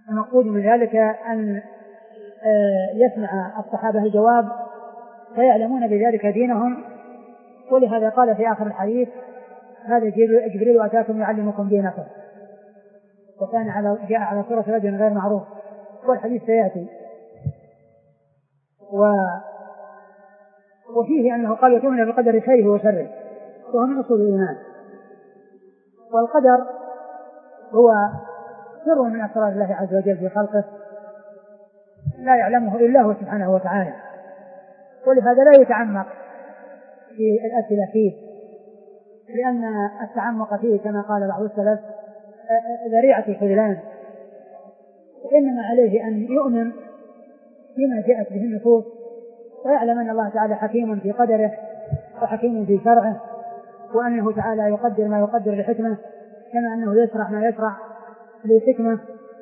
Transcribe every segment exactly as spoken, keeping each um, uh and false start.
المقصود من ذلك أن يسمع الصحابة الجواب فيعلمون بذلك دينهم. ولهذا قال في آخر الحديث: هذا جبريل أتاكم يعلمكم دينكم، وكان على جاء على صورة رجل غير معروف، والحديث سيأتي. و وفيه أنه قال: يؤمن بقدر خيره وشره، وهو من أصول الإيمان. والقدر هو سر من أسرار الله عز وجل في خلقه لا يعلمه إلا هو سبحانه وتعالى، ولهذا لا يتعمق في الأسئلة فيه، لأن التعمق فيه كما قال بعض السلف ذريعة الخذلان، وإنما عليه أن يؤمن بما جاءت به النصوص، ويعلم أن الله تعالى حكيم في قدره وحكيم في شرعه، وأنه تعالى يقدر ما يقدر لحكمه، كما أنه يشرع ما يشرع لحكمه.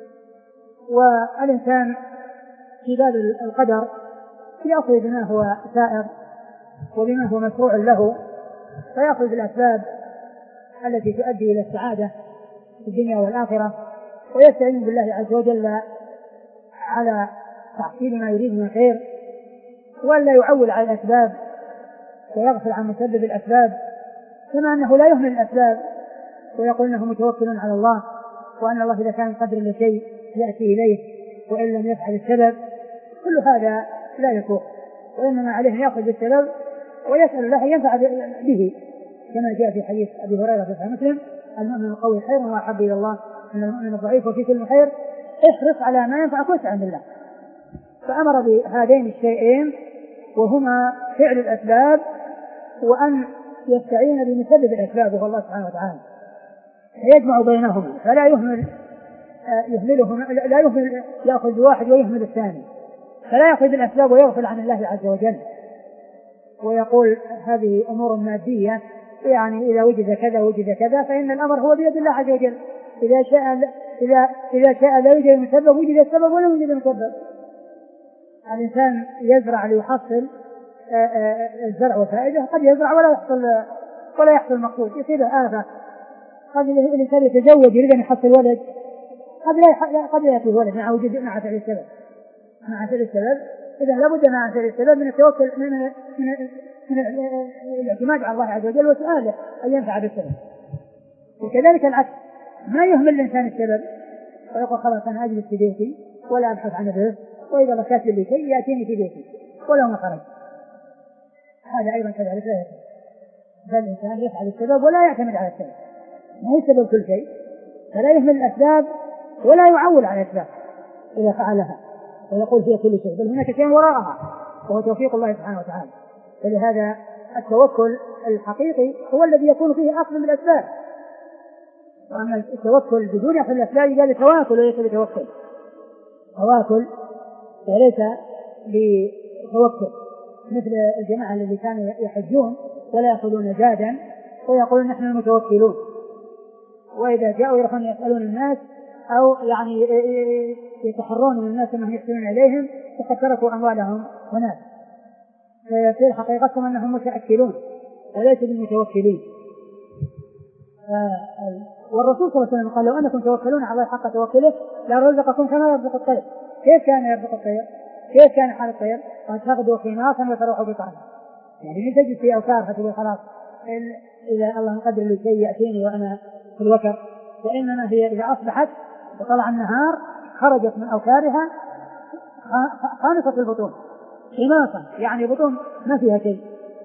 والإنسان في باب القدر يأخذ بما هو سائر وبما هو مشروع له، فيأخذ بالأسباب التي تؤدي إلى السعادة في الدنيا والآخرة، ويستعين بالله عز وجل على تحصيل ما يريد من خير، ولا يعول على الأسباب ويغفل عن مسبب الأسباب، كما أنه لا يهمل الأسباب ويقول أنه متوكل على الله، وأن الله إذا كان قدر لشيء يأتي إليه وإن لم يفعل السبب. كل هذا لا يكون، وإنما عليه أن يأخذ بالسبب ويسأل الله ينفع به، كما جاء في حديث أبي هريرة في صحيح مسلم: المؤمن القوي خير وأحب إلى الله من المؤمن الضعيف، وفي كل خير احرص على ما ينفعك واسع بالله. فأمر بهذين الشيئين، وهما فعل الأسباب وأن يستعين بمسبب الأسباب وهو الله سبحانه وتعالى، فيجمع بينهما، فلا يهمل يهملهما لا يهمل يأخذ بواحد ويهمل الثاني، فلا يأخذ بالأسباب ويغفل عن الله عز وجل ويقول هذه أمور مادية، يعني إذا وجد كذا وجد كذا، فإن الأمر هو بيد الله عز وجل. إذا شاء إذا إذا شاء لا يوجد المسبب وجد السبب ولا وجد المسبب. الإنسان يزرع ليحصل الزرع وفائدة، قد يزرع ولا يحصل ولا يحصل مقصود، يصيبه آفة. قد الإنسان يتزوج يريد أن يحصل ولد، قد لا قد لا يأتي ولد مع وجود مع فعل السبب مع فعل السبب. إذا لابد مع فعل السبب من التوكل من من من الاعتماد على الله عز وجل وسؤاله أن ينفع بالسبب. وكذلك العكس، ما يهمل الإنسان السبب ويقول خلاص أنا أجلس في بيتي ولا أبحث عن الرزق، وإذا ركزت لي شيء يأتيني في بيتي ولو ما خرج. هذا أيضا كذلك لا يكون، فالإنسان يفعل السبب ولا يعتمد على السبب، ما هو السبب كل شيء، فلا يهمل الأسباب ولا يعول على الأسباب إذا فعلها ويقول هي كل شيء، بل هناك شيء وراءها وهو توفيق الله سبحانه وتعالى. فلهذا التوكل الحقيقي هو الذي يكون فيه أخذ من الأسباب، وأما التوكل بدون أخذ الأسباب يقال تواكل وليس بتوكل، تواكل وليس بتوكل، مثل الجماعة الذي كانوا يحجون ولا يأخذون زادا ويقولون نحن المتوكلون، وإذا جاءوا يروحون يسألون الناس أو يعني يتحرون من الناس أنهم يحسنون إليهم فقد تركوا أموالهم وناس، فيصير حقيقتهم أنهم متأكلون وليس بالمتوكلين. والرسول صلى الله عليه وسلم قال: لو أنكم توكلون على الله حق توكله لرزقكم كما يرزق الطير. كيف كان يرزق الطير؟ كيف كان حال الطير؟ قد تغدو خماصا وتروح بطانا، يعني من تجد في أوكار فتقول خلاص إذا الله مقدر لي شيء يأتيني وأنا في الوكر، وإنما هي إذا أصبحت وطلع النهار خرجت من أوكارها خامصة البطون خماصا، يعني بطون ما فيها شيء،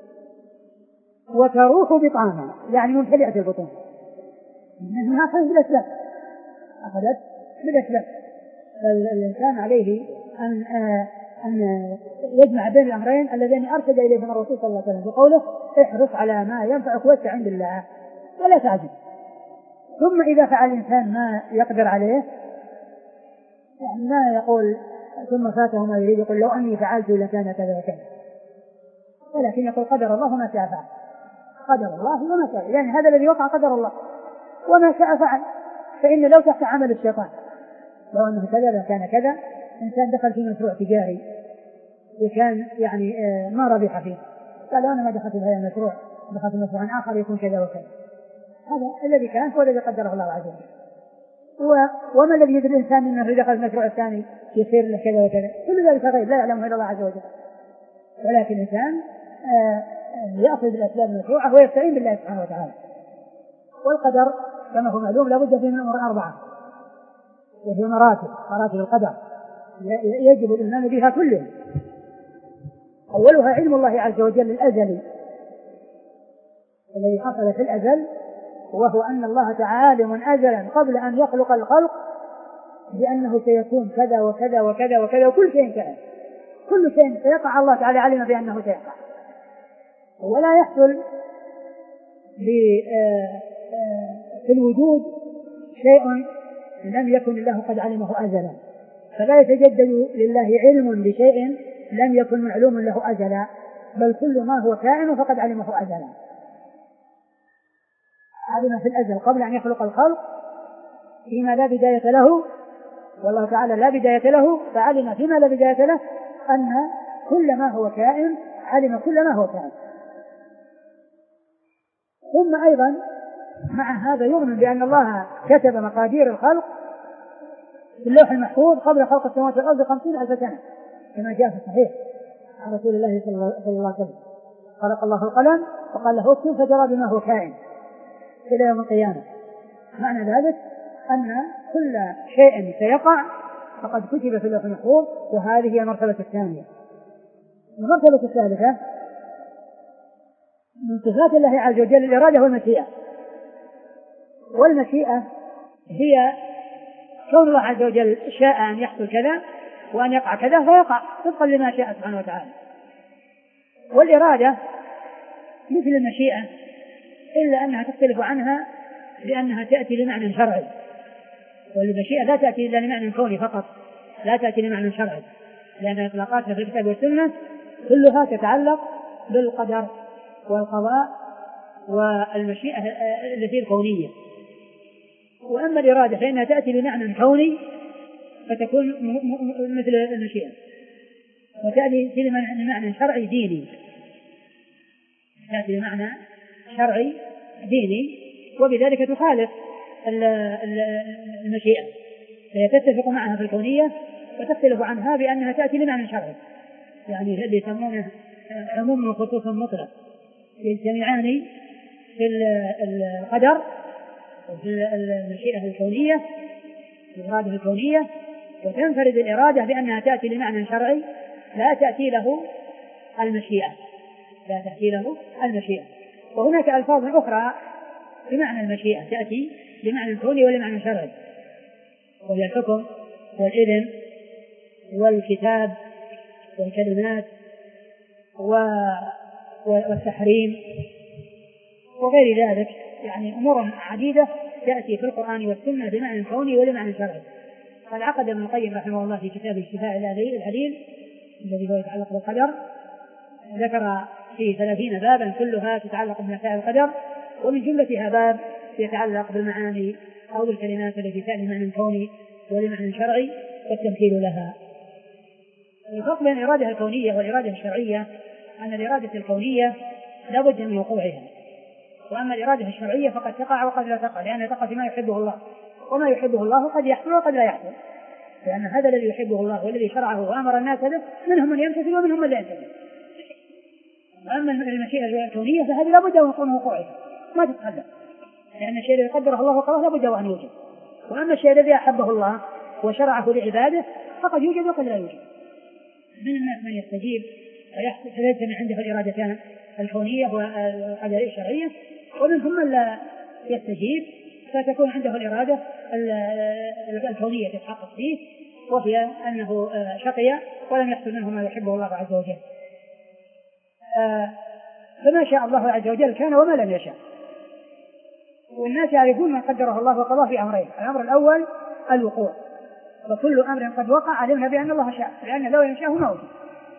وتروح بطانا يعني ممتلئة البطون، إنها أخذت بالأسباب أخذت بالأسباب. فالإنسان عليه أن أن يجمع بين الأمرين اللذين أرشد إليهم الرسول صلى الله عليه وسلم بقوله: احرص على ما ينفعك واستعن بالله ولا تعجز. ثم إذا فعل الإنسان ما يقدر عليه، يعني ما يقول ثم فاته ما يريد يقول لو أني فعلت لكان كذا وكذا، ولكن يقول قدر الله وما شاء فعل، قدر الله وما شاء، يعني هذا الذي وقع قدر الله وما شاء فعل. فإن لو تحت عمل الشيطان لو أنه كذا لكان كذا، إنسان دخل في مشروع تجاري وكان يعني ما ربح فيه، قال أنا ما دخلت في هذا المشروع، دخلت في مشروع آخر يكون كذا وكذا، هذا الذي كان هو الذي قدره الله عز وجل. وما الذي يدري الإنسان أنه دخل المشروع الثاني يصير له كذا وكذا؟ كل ذلك غيب لا يعلمه إلا الله عز وجل. ولكن الإنسان يأخذ الأسباب المشروعة ويستعين بالله سبحانه وتعالى. والقدر كما هو معلوم لا بد فيه من أمور أربعة، وهي مراتب مراتب القدر يجب الإيمان بها كلها. أولها علم الله عز وجل الأزلي الذي حصل في الأزل، وهو أن الله تعالى عالم أزلا قبل أن يخلق الخلق بأنه سيكون كذا وكذا وكذا وكذا، وكل شيء كذا، كل شيء سيقع الله تعالى علم بأنه سيقع. ولا يحصل في الوجود شيء لم يكن الله قد علمه أزلا، فلا يتجدد لله علم بشيء لم يكن معلوم له أزلا، بل كل ما هو كائن فقد علمه أزلا. علم في الأزل قبل أن يخلق الخلق فيما لا بداية له، والله تعالى لا بداية له، فعلم فيما لا بداية له أن كل ما هو كائن علم كل ما هو كائن. ثم أيضا مع هذا يؤمن بأن الله كتب مقادير الخلق في اللوح المحفوظ قبل خلق السماوات والأرض بخمسين ألف سنة، كما جاء في الصحيح عن رسول الله صلى الله عليه وسلم. خلق الله القلم وقال له اكتب فجرى بما هو كائن إلى يوم القيامة. معنى ذلك أن كل شيء سيقع فقد كتب في اللوح المحفوظ، وهذه هي المرتبة الثانية. المرتبة الثالثة من صفات الله عز وجل الإرادة والمشيئة. والمشيئة هي كون الله عز وجل شاء أن يحصل كذا وأن يقع كذا فيقع طبقا لما شاء سبحانه وتعالى. والإرادة مثل المشيئة إلا أنها تختلف عنها لأنها تأتي لمعنى شرعي، والمشيئة لا تأتي إلا لمعنى كوني فقط، لا تأتي لمعنى شرعي، لأن إطلاقاتها في الكتاب والسنة كلها تتعلق بالقدر والقضاء والمشيئة التي الكونية. وأما الإرادة فإنها تأتي لمعنى كوني فتكون مثل المشيئة، وتأتي لمعنى شرعي ديني، تأتي لمعنى شرعي ديني، وبذلك تخالف المشيئة، فهي تتفق معها في الكونية وتختلف عنها بأنها تأتي لمعنى شرعي، يعني اللي يسمونه عموم وخصوص مطلق يجتمعان في القدر وفي المشيئة الكونية الإرادة الكونية، وتنفرد الإرادة بأنها تأتي لمعنى شرعي لا تأتي له المشيئة لا تأتي له المشيئة. وهناك ألفاظ أخرى بمعنى المشيئة تأتي لمعنى كوني ولمعنى شرعي، وهي الحكم والإذن والكتاب والكلمات والتحريم وغير ذلك، يعني أمور عديدة تأتي في القرآن والسنة بمعنى كوني ولمعنى شرعي. قد عقد ابن القيم رحمه الله في كتاب الشفاء العليل الذي هو يتعلق بالقدر، ذكر فيه ثلاثين بابا كلها تتعلق بمسائل القدر، ومن جملتها باب يتعلق بالمعاني أو بالكلمات التي تأتي بمعنى كوني ولمعنى شرعي والتمثيل لها. الفرق بين الإرادة الكونية والإرادة الشرعية أن الإرادة الكونية لا بد من وقوعها، وأما الإرادة الشرعية فقد تقع وقد لا تقع، لأنها تقع فيما يحبه الله، وما يحبه الله قد يحصل وقد لا يحصل، لأن هذا الذي يحبه الله والذي شرعه وأمر الناس به منهم من يمتثل ومنهم من لا يمتثل. وأما المشيئة الكونية فهذه لا بد من وقوعها ما تتخلف، لأن الشيء الذي قدره الله وقضاه لا بد أن يوجد. وأما الشيء الذي أحبه الله وشرعه لعباده فقد يوجد وقد لا يوجد. من الناس من يستجيب فيجتمع عنده الإرادتان الكونية والقدرية الشرعية، ومنهم من لا يستجيب فتكون عنده الإرادة الكونية تتحقق فيه، وهي أنه شقي ولم يحصل منه ما يحبه الله عز وجل. فما شاء الله عز وجل كان وما لم يشاء. والناس يعرفون ما قدره الله وقضاه في أمرين: الأمر الأول الوقوع، وكل أمر قد وقع علمنا بأن الله شاء، لأن لو يشاء ما وجد.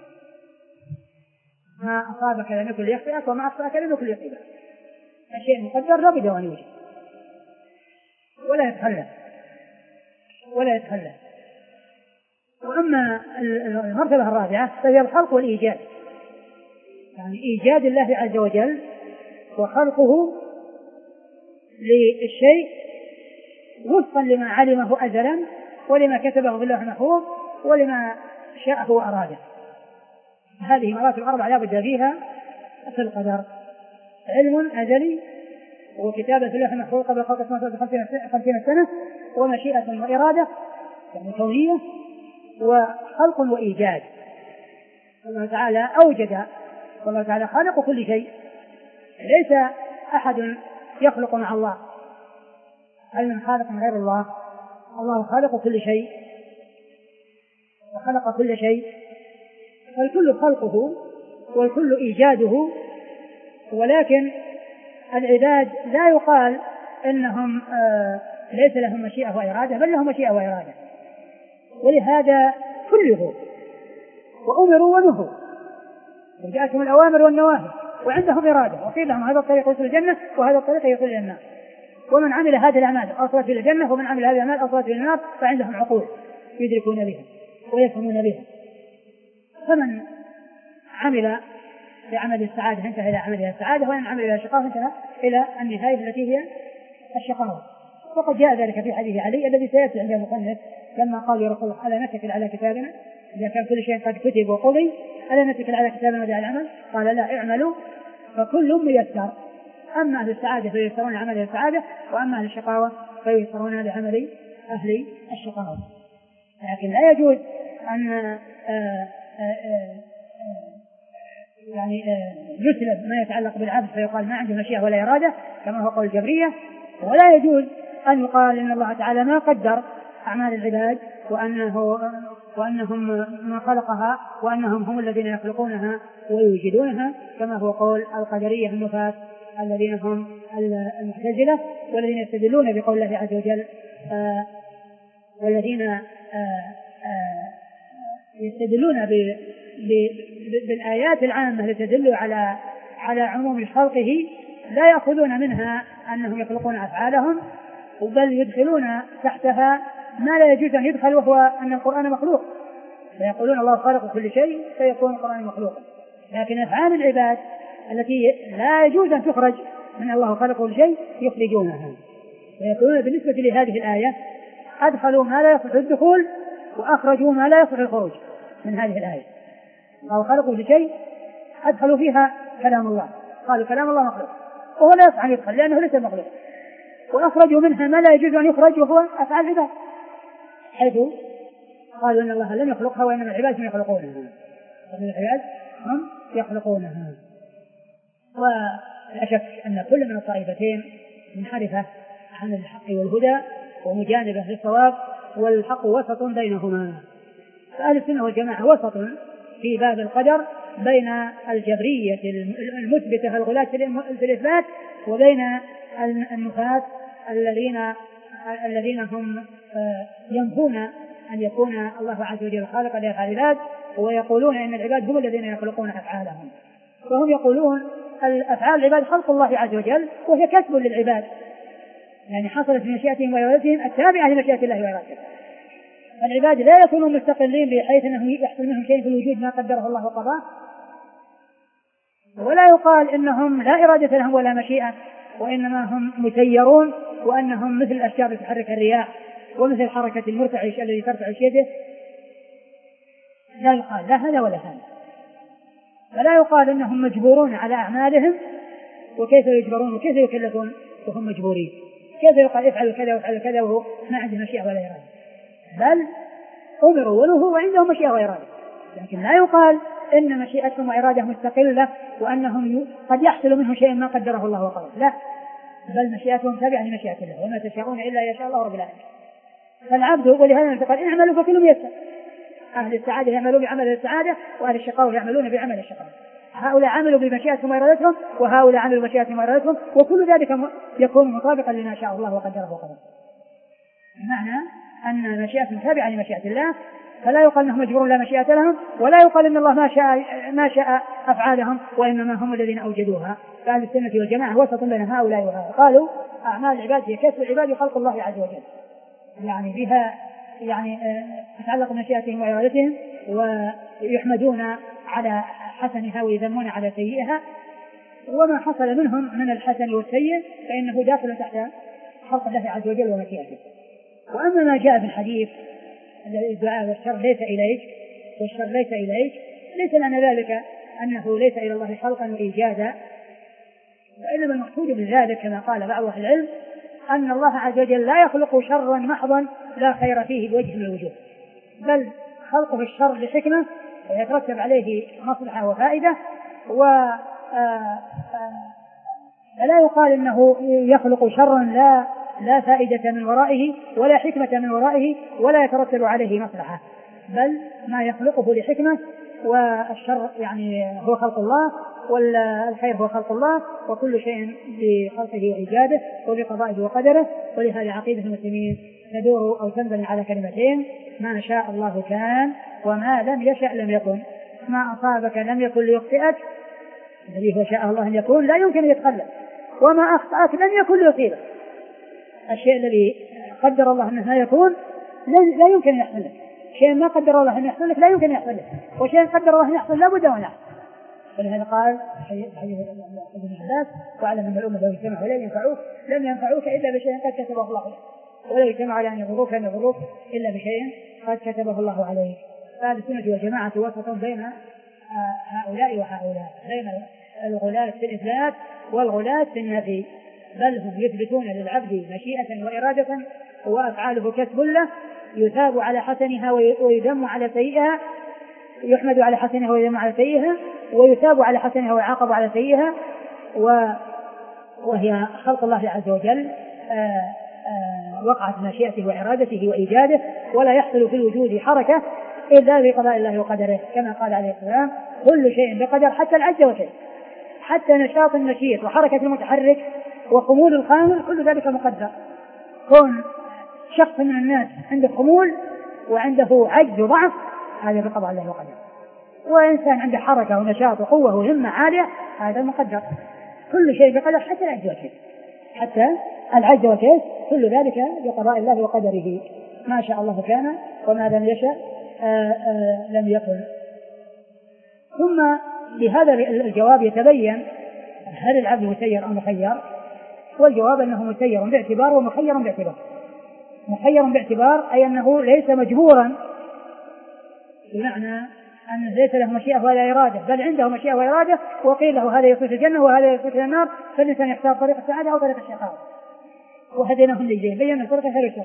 ما أصابك لم يكن ليخطئك وما أخطأك لم يكن ليصيبك. الشيء المقدر لا بد أن يوجد ولا يتخلف ولا يتخلف. وأما المرتبة الرابعة فهي الخلق والإيجاد، يعني إيجاد الله عز وجل وخلقه للشيء وفقا لما علمه أزلا ولما كتبه في اللوح المحفوظ ولما شاءه وأراده. هذه مراتب أربعة لا بد فيها في القدر: علم أزلي، وكتابة في اللوح المحفوظ قبل خلق السماوات خمسين سنة، ومشيئة وإرادة يعني كونية، وخلق وإيجاد. الله تعالى أوجد، والله تعالى خالق كل شيء، ليس أحد يخلق مع الله. هل من خالق غير الله؟ الله خالق كل شيء وخلق كل شيء، فالكل خلقه والكل إيجاده. ولكن العباد لا يقال إنهم آه ليس لهم مشيئة وإرادة، بل لهم مشيئة وإرادة، ولهذا كله وأمروا ونهوا وجاءتهم الأوامر والنواهي وعندهم إرادة، وقيل لهم هذا الطريق يوصل الجنة وهذا الطريق يوصل إلى النار، ومن عمل هذه الأعمال أوصلت إلى الجنة ومن عمل هذه الأعمال أوصلت إلى النار، فعندهم عقول يدركون بها ويفهمون بها. فمن عمل بعمل السعادة انتهى إلى عمل السعادة، ومن عمل إلى الشقاوة انتهى إلى النهاية التي هي الشقاوة. وقد جاء ذلك في حديث علي الذي سيأتي عند المصنف لما قال يا رسول الله: ألا نتكل على كتابنا إذا كان كل شيء قد كتب وقضي؟ ألا نتكل على كتابنا ودع العمل؟ قال: لا، اعملوا فكل ميسر، أما أهل السعادة فييسرون لعمل السعادة، وأما أهل الشقاوة فييسرون لعمل أهل الشقاوة. لكن لا يجوز أن آآ آآ يعني يسلب ما يتعلق بالعبد فيقال ما عنده مشيئة ولا إرادة كما هو قول الجبرية، ولا يجوز أن يقال إن الله تعالى ما قدر أعمال العباد وأنه وأنهم ما خلقها وأنهم هم الذين يخلقونها ويوجدونها كما هو قول القدرية النفاة الذين هم المعتزلة، والذين يستدلون بقول الله عز وجل آه والذين آه آه يستدلون بالآيات العامة التي تدل على على عموم خلقه، لا يأخذون منها أنهم يخلقون أفعالهم، بل يدخلون تحتها ما لا يجوز أن يدخل، وهو أن القرآن مخلوق، فيقولون الله خالق كل شيء فيكون القرآن مخلوقا. لكن أفعال العباد التي لا يجوز أن تخرج من الله خالق كل شيء يخرجونها، ويقولون بالنسبة لهذه الآية أدخلوا ما لا يصح الدخول وأخرجوا ما لا يصح الخروج من هذه الآية. الله خالق كل شيء أدخلوا فيها كلام الله، قالوا كلام الله مخلوق وهو لا يصح أن يدخل لأنه ليس مخلوق، وأخرجوا منها ما لا يجوز أن يخرج وهو أفعال العباد، حيث قالوا إن الله لم يخلقها وإنما العباد هم يخلقونها، وإن العباد هم يخلقونها. ولا شك أن كل من الطائفتين منحرفة عن الحق والهدى ومجانبة للصواب، والحق وسط بينهما. فأهل السنة والجماعة وسط في باب القدر بين الجبرية المثبتة الغلاة في الإثبات وبين النفاة الذين الذين هم ينفون أن يكون الله عز وجل خالقا لأفعال العباد، ويقولون إن العباد هم الذين يخلقون أفعالهم. فهم يقولون الأفعال العباد خلق الله عز وجل وهي كسب للعباد، يعني حصلت بمشيئتهم وإرادتهم التابعة لمشيئة الله وإرادته. العباد لا يكونون مستقلين بحيث أنه يحصل منهم شيء في الوجود ما قدره الله وقضاه، ولا يقال إنهم لا إرادة لهم ولا مشيئة، وإنما هم مسيرون، وأنهم مثل الأشجار تحرك الرياح ومثل حركة المرتعش الذي ترتعش يده. لا يقال لا هذا ولا هذا، فلا يقال إنهم مجبورون على أعمالهم، وكيف يجبرون وكيف يكلفون وهم مجبورين؟ كيف يقال افعلوا كذا وافعلوا كذا وهو ما عنده مشيئة ولا إرادة؟ بل أمروا ونهوا وعندهم مشيئة وإرادة، لكن لا يقال إن مشيئتهم وإرادة مستقلة وأنهم قد يحصل منه شيء ما قدره الله وقدره، لا، بل مشيئتهم تابعة لمشيئة الله، وما تشاءون إلا يشاء الله رب العالمين. فالعبد ولهذا نقول إن عملوا فكلهم يسر، أهل السعادة يعملون بعمل السعادة وأهل الشقاوة يعملون بعمل الشقاوة. هؤلاء عملوا بمشيئتهم وإرادتهم وهؤلاء عملوا بمشيئتهم وإرادتهم، وكل ذلك يكون مطابقا لما شاء الله وقدره وقدره. بمعنى أن مشيئتهم تابعة لمشيئة الله، فلا يقال أنهم مجبورون لا مشيئة لهم، ولا يقال أن الله ما شاء ما شاء أفعالهم، وإنما هم الذين أوجدوها. فأهل السنة والجماعة وسط بين هؤلاء وهؤلاء، قالوا أعمال العباد هي كسب العباد وخلق الله عز وجل، يعني بها يعني تتعلق بمشيئتهم وإرادتهم، ويحمدون على حسنها ويذمون على سيئها، وما حصل منهم من الحسن والسيء فإنه داخل تحت خلق الله عز وجل ومشيئته. وأما ما جاء في الحديث الدعاء والشر ليس إليك والشر ليس إليك، ليس لأن ذلك أنه ليس إلى الله خلقا وإيجادا، وإنما المقصود من ذلك كما قال بعض أهل العلم أن الله عز وجل لا يخلق شرا محضا لا خير فيه بوجه من الوجوه، بل خلقه الشر لحكمة ويترتب عليه مصلحة وفائدة، ولا يقال أنه يخلق شرا لا لا فائدة من ورائه ولا حكمة من ورائه ولا يترتب عليه مصلحة، بل ما يخلقه لحكمة، والشر يعني هو خلق الله والخير هو خلق الله، وكل شيء بخلقه وإيجاده وبقضائه وقدره. ولهذا عقيدة المسلمين تدور أو تنبني على كلمتين: ما شاء الله كان وما لم يشأ لم يكن. ما أصابك لم يكن ليخطئك، الذي هو شاء الله أن يكون لا يمكن أن يتخلف، وما أخطأك لم يكن ليصيبك. الشيء الذي قدر الله أنه لا يكون لا يمكن أن يحصل لك، شيء ما قدر الله أن يحصل لك لا يمكن أن يحصل لك، وشيء قدر الله أن يحصل لا بد أن يحصل. ولهذا قال حديث ابن عباس: واعلم أن الأمة لو اجتمعوا لا ينفعوك لم ينفعوك إلا بشيء قد كتبه الله عليك، ولو اجتمعوا على أن يضروك لم يضروك إلا بشيء قد كتبه الله عليك. فهذه السنة والجماعة وسط بين هؤلاء وهؤلاء، بين الغلاة في الإثبات والغلاة في النفي، بل هم يثبتون للعبد مشيئة وإرادة وأفعاله كسب له، يثاب على حسنها ويذم على سيئها، يحمد على حسنها ويذم على سيئها، ويثاب على حسنها ويعاقب على سيئها، وهي خلق الله عز وجل آآ آآ وقعت مشيئته وإرادته وإيجاده، ولا يحصل في الوجود حركة إلا بقضاء الله وقدره، كما قال عليه السلام: كل شيء بقدر حتى العجز وشيء، حتى نشاط النشيط وحركة المتحرك وخمول الخامل، كل ذلك مقدر. كون شخص من الناس عنده خمول وعنده عجز وضعف، هذا بقضاء الله وقدره. وإنسان عنده حركة ونشاط وقوة وهمة عالية، هذا مقدر. كل شيء بقدر حتى العجز والكيس، حتى العجز والكيس، كل ذلك بقضاء الله وقدره. ما شاء الله كان وما لم يشأ آآ آآ لم يكن. ثم بهذا الجواب يتبين هل العبد مسير أو مخير، والجواب أنه مسير باعتبار ومخير باعتبار. مخير باعتبار أي أنه ليس مجبورا، بمعنى أنه ليس له مشيئة ولا إرادة، بل عنده مشيئة وإرادة، وقيل له هذا يصير الجنة وهذا يصير إلى النار، فالإنسان يختار طريق السعادة أو طريق الشقاوة، وهديناه النجدين بينا طريق خير الشر.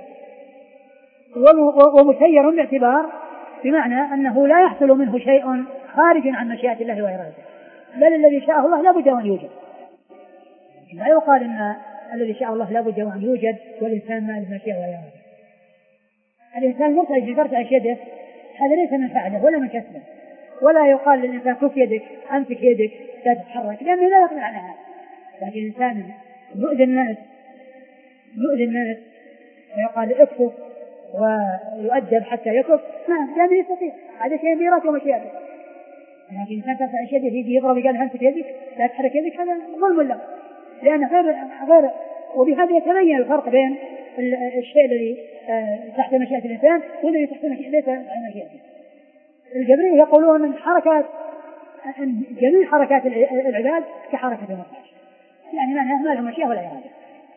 ومسير باعتبار بمعنى أنه لا يحصل منه شيء خارج عن مشيئة الله وإرادته، بل الذي شاءه الله لا بد أن يوجد. لا يقال أن الذي شاء الله لا بد أن يوجد والإنسان ما له مشيئة وإرادة. الإنسان مرتعش بفرتعش يده، هذا ليس من فعله ولا من كسبه، ولا يقال للإنسان كف يدك أمسك يدك لا تتحرك، لأنه لا يقدر على هذا. لكن الإنسان يؤذي الناس يؤذي الناس ويقال اكفف ويؤدب حتى يكف، ما لأنه يستطيع، هذا شيء بإرادته ومشيئته. لكن الإنسان ترفع يده يجي يضرب قال أمسك يدك لا تحرك يدك، هذا ظلم له، لأنه غير غير. وبهذا يتبين الفرق بين الشيء الذي تحت مشيئة الإنسان والذي تحت مشيئته. الجبرية يقولون أن حركات أن جميع حركات العباد كحركة المطاش، يعني معناها ما لهم مشيئة ولا إرادة،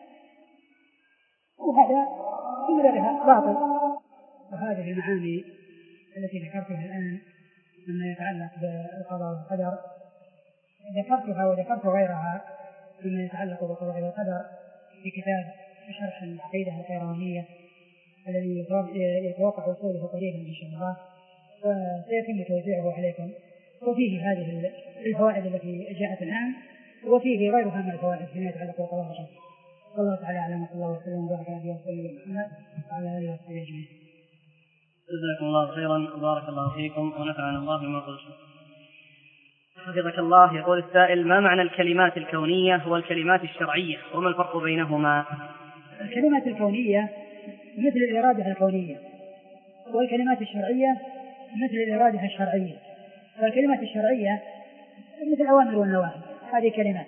وهذا كل ذلك باطل. وهذه المعاني التي ذكرتها الآن مما يتعلق بالقضاء والقدر ذكرتها وذكرت غيرها مما يتعلق بالقضاء والقدر في كتاب شرح العقيدة القيروانية الذي يتوقع وصوله قريبا إن شاء الله، وسيتم توزيعه عليكم. وفيه هذه الفوائد التي جاءت الآن، وفيه غيرها من الفوائد فيما يتعلق بالقضاء والقدر. والله تعالى أعلم، صلى الله وسلم وبارك على نبينا محمد وعلى آله وصحبه أجمعين. جزاكم الله خيرا وبارك الله فيكم ونفعنا الله بما قلتم. حفظك الله. يقول السائل: ما معنى الكلمات الكونية والكلمات الشرعية وما الفرق بينهما؟ الكلمات الكونية مثل الإرادة الكونية، والكلمات الشرعية مثل الإرادة الشرعية. والكلمات الشرعية مثل الأوامر والنواهي، هذه كلمات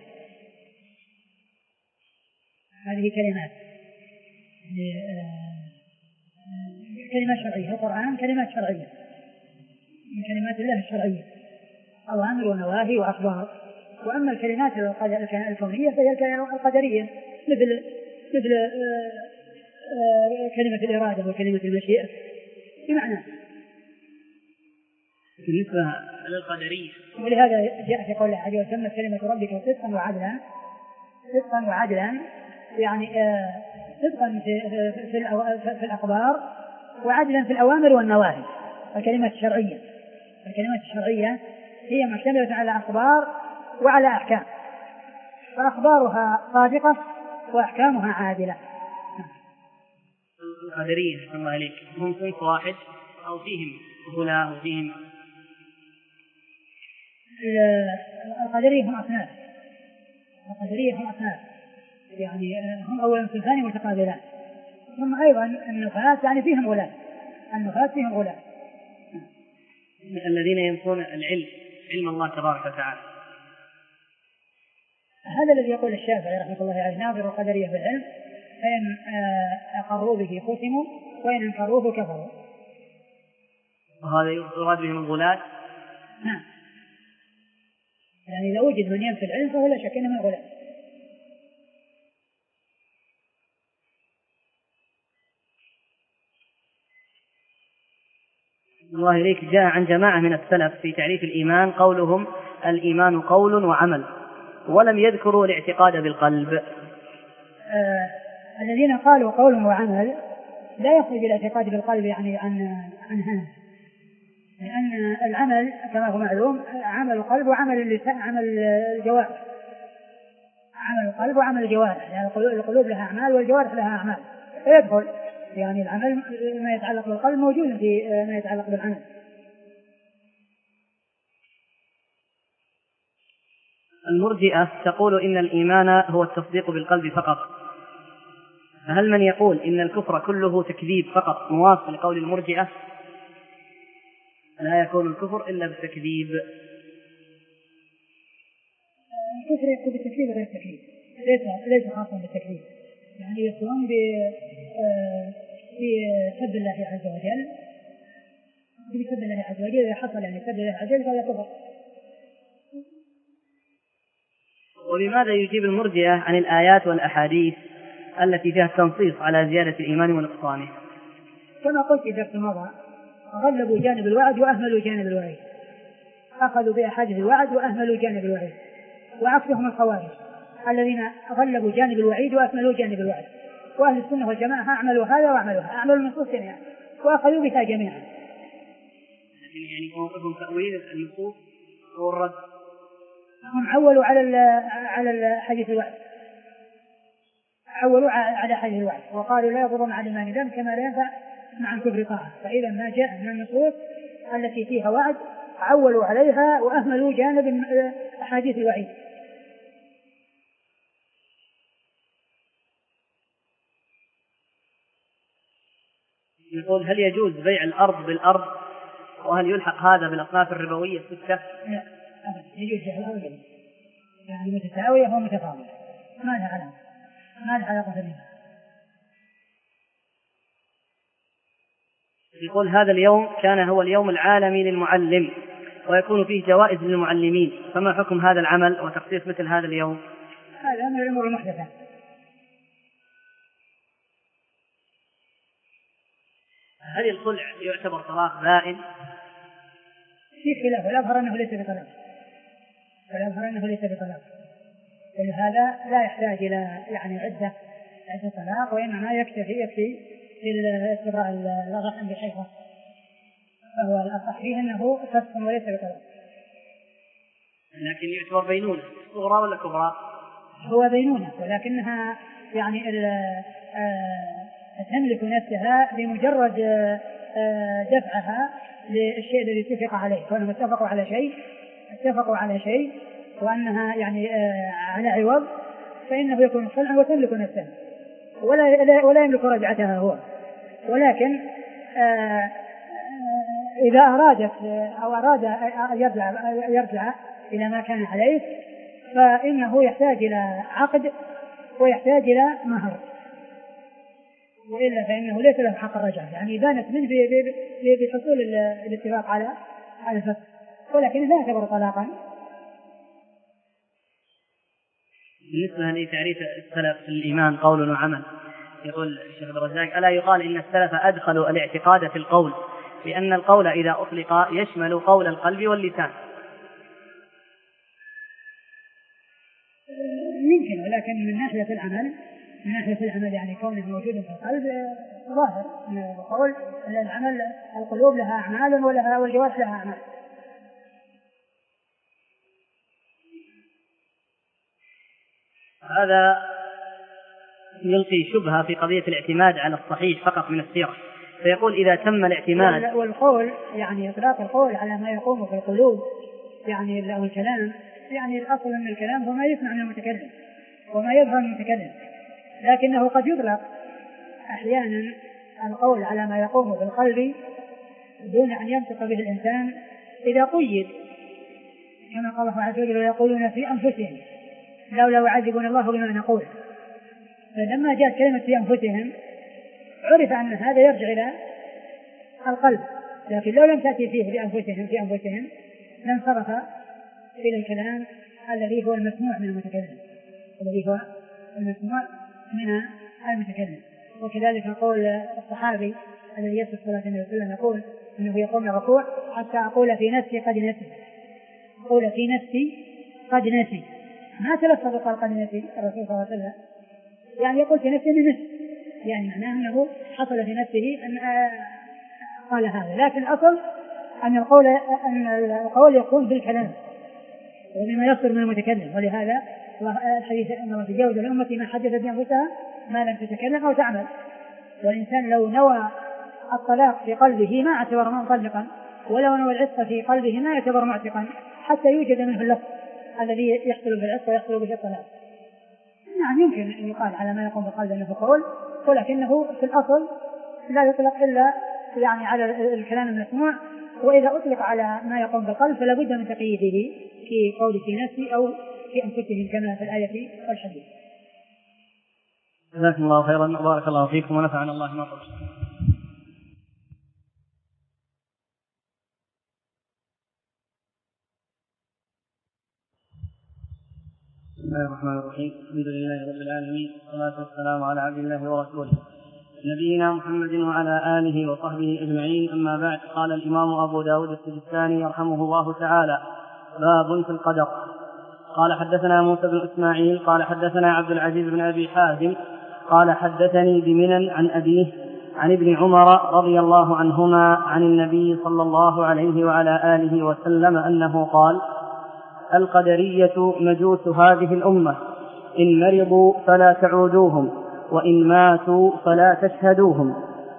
هذه كلمات كلمات شرعية. القرآن كلمات شرعية من كلمات الله الشرعية، أوامر ونواهي وأخبار. وأما الكلمات الكونية فهي الكلمات القدرية مثل مثل كلمة الإرادة وكلمة المشيئة بمعنى. بالنسبة للقدرية ولهذا جاء في قول الله وتمت كلمة ربك صدقا وعدلا، صدقا وعدلا يعني صدقا في, في, في الأخبار وعدلا في الأوامر والنواهي. الكلمات الشرعية الكلمات الشرعية هي مشتملة على أخبار وعلى أحكام، فأخبارها صادقة وأحكامها عادلة. القدرية الله عليك هم صنف واحد أو فيهم غلاة وفيهم؟ القدرية هم أصناف القدرية هم أصناف يعني هم أولا صنفان متقابلان، ثم أيضا النفاة يعني فيهم غلاة النفاة فيهم غلاة الذين ينفون العلم علم الله تبارك وتعالى. هذا الذي يقول الشافعي رحمه الله عليه ناظر القدرية في العلم، فإن أقروا به ختموا وإن انكروه كفروا. وهذا يراد بهم الغلاة؟ نعم، يعني إذا وجد من ينفي العلم فهو لا شك أنه من الغلاة. الله إليك جاء عن جماعة من السلف في تعريف الإيمان قولهم الإيمان قول وعمل، ولم يذكروا الاعتقاد بالقلب. آه الذين قالوا قول وعمل لا يخرج الاعتقاد بالقلب يعني عن عنها، لأن العمل كما هو معلوم عمل القلب وعمل اللسان عمل الجوارح عمل القلب وعمل الجوارح، يعني القلوب لها أعمال والجوارح لها أعمال، فيدخل يعني العمل ما يتعلق بالقلب موجود في ما يتعلق بالعمل. المرجئة تقول إن الإيمان هو التصديق بالقلب فقط، فهل من يقول إن الكفر كله تكذيب فقط موافق لقول المرجئة؟ لا يكون الكفر إلا بالتكذيب. الكفر يكون بالتكذيب غير التكذيب، ليس ليس خاصا بالتكذيب، يعني يكون بسب الله عز وجل بسب الله عز وجل إذا حصل يعني سب الله عز وجل فهذا كفر. ولماذا يجيب المرجئة عن الآيات والأحاديث التي فيها التنصيص على زيادة الإيمان ونقصانه؟ كما قلت في الدرس الماضي غلبوا جانب الوعد وأهملوا جانب الوعيد، أخذوا بأحاديث الوعد وأهملوا جانب الوعيد، وعكسهم الخوارج الذين غلبوا جانب الوعيد وأهملوا جانب الوعد، وأهل السنة والجماعة أعملوا هذا وأعملوا هذا، أعملوا النصوص جميعا وأخذوا بها جميعا. يعني موقفهم تأويل النصوص أو الرد؟ هم عولوا على على حديث الوعد، عولوا على حديث الوعد وقالوا لا يضر مع الإيمان ذنب كما لا ينفع مع الكفر طاعة، فإذا ما جاء من النصوص التي فيها وعد عولوا عليها وأهملوا جانب أحاديث الوعيد. يقول هل يجوز بيع الأرض بالأرض، وهل يلحق هذا بالأصناف الربوية الستة؟ لا أبدا، يجوز بيع الأرض يعني متساوية ومتفاضلة، ما لها علاقة ما لها علاقة بها. يقول هذا اليوم كان هو اليوم العالمي للمعلم ويكون فيه جوائز للمعلمين، فما حكم هذا العمل وتخصيص مثل هذا اليوم؟ هذا من الأمور المحدثة. هل الخلع يعتبر طلاق بائن؟ في خلاف، الأظهر أنه ليس بطلاق الأظهر أنه ليس بطلاق ولهذا لا يحتاج إلى يعني عدة عدة طلاق، وإنما يكتفي يكفي في استبراء الرحم بحيثه، فهو الأصح فيه أنه فسق وليس بطلاق. لكن يعتبر بينونة صغرى ولا كبرى؟ هو بينونة، ولكنها يعني تملك نفسها بمجرد دفعها للشيء الذي اتفق عليه، وأنهم اتفقوا على شيء اتفقوا على شيء وأنها يعني على عوض، فإنه يكون صلحا وتملك نفسها ولا ولا يملك رجعتها هو. ولكن إذا أرادت أو أراد أن يرجع يرجع إلى ما كان عليه فإنه يحتاج إلى عقد ويحتاج إلى مهر، وإلا فإنه ليس له حق الرجعة، يعني بانت منه بحصول الاتفاق على على الفسخ، ولكن لا يعتبر طلاقا. بالنسبة لتعريف السلف في الإيمان قول وعمل، يقول الشيخ عبد الرزاق: ألا يقال إن السلف أدخلوا الاعتقاد في القول، لأن القول إذا أطلق يشمل قول القلب واللسان؟ يمكن، ولكن من ناحية العمل من ناحية العمل يعني كونه موجود في القلب ظاهر القول، العمل القلوب لها أعمال ولها والجوارح لها أعمال. هذا يلقي شبهة في قضية الاعتماد على الصحيح فقط من السيرة، فيقول إذا تم الاعتماد والقول يعني إطلاق القول على ما يقوم في القلوب يعني أو الكلام، يعني الأصل أن الكلام هو ما يسمع من المتكلم وما يظهر من المتكلم، لكنه قد يطلق أحيانا القول على ما يقوم في القلب دون أن ينطق به الإنسان إذا قيد، كما قال الله عز وجل: ويقولون في أنفسهم لولا يعذبنا الله بما نقول. فلما جاءت كلمة في أنفسهم عرف أن هذا يرجع إلى القلب، لكن لو لم تأتي فيه بأنفسهم في أنفسهم لانصرف إلى الكلام الذي هو المسموع من المتكلم الذي هو المسموع من المتكلم. وكذلك قول الصحابي الذي يصف صلاة النبي صلى الله عليه وسلم يقول إنه يقوم الركوع حتى أقول في نفسي قد نسي، أقول في نفسي قد نسي، ما تلفظ قال قد نسي الرسول صلى الله عليه وسلم، يعني يقول في نفسه من نفسه، يعني معناه أنه حصل في نفسه أن قال هذا، لكن الأصل أن القول أن القول يكون بالكلام وبما يصدر من المتكلم. ولهذا الحديث أن الله تجاوز الأمة ما حدثت بأنفسها ما لم تتكلم أو تعمل. والإنسان لو نوى الطلاق في قلبه ما اعتبر مطلقا، ولو نوى العتق في قلبه ما يعتبر معتقا، حتى يوجد منه اللفظ الذي يحصل بالعتق ويحصل به الطلاق. نعم يمكن أن يقال على ما يقوم بالقلب أنه قول، ولكنه في الأصل لا يطلق إلا يعني على الكلام المسموع، وإذا أطلق على ما يقوم بالقلب فلا بد من تقييده في قول في نفسي أو في أنفسهم كما في الآية والحديث. جزاكم الله خيرا وبارك الله فيكم ونفعنا الله ما قلت. بسم الله الرحمن الرحيم. الحمد لله رب العالمين، والصلاة والسلام على عبد الله ورسوله نبينا محمد وعلى آله وصحبه أجمعين. أما بعد، قال الإمام أبو داود السجستاني يرحمه الله تعالى: باب في القدر. قال حدثنا موسى بن إسماعيل قال حدثنا عبد العزيز بن أبي حازم قال حدثني بمنن عن أبيه عن ابن عمر رضي الله عنهما عن النبي صلى الله عليه وعلى آله وسلم أنه قال: القدرية مجوس هذه الأمة، إن مرضوا فلا تعودوهم، وإن ماتوا فلا تشهدوهم.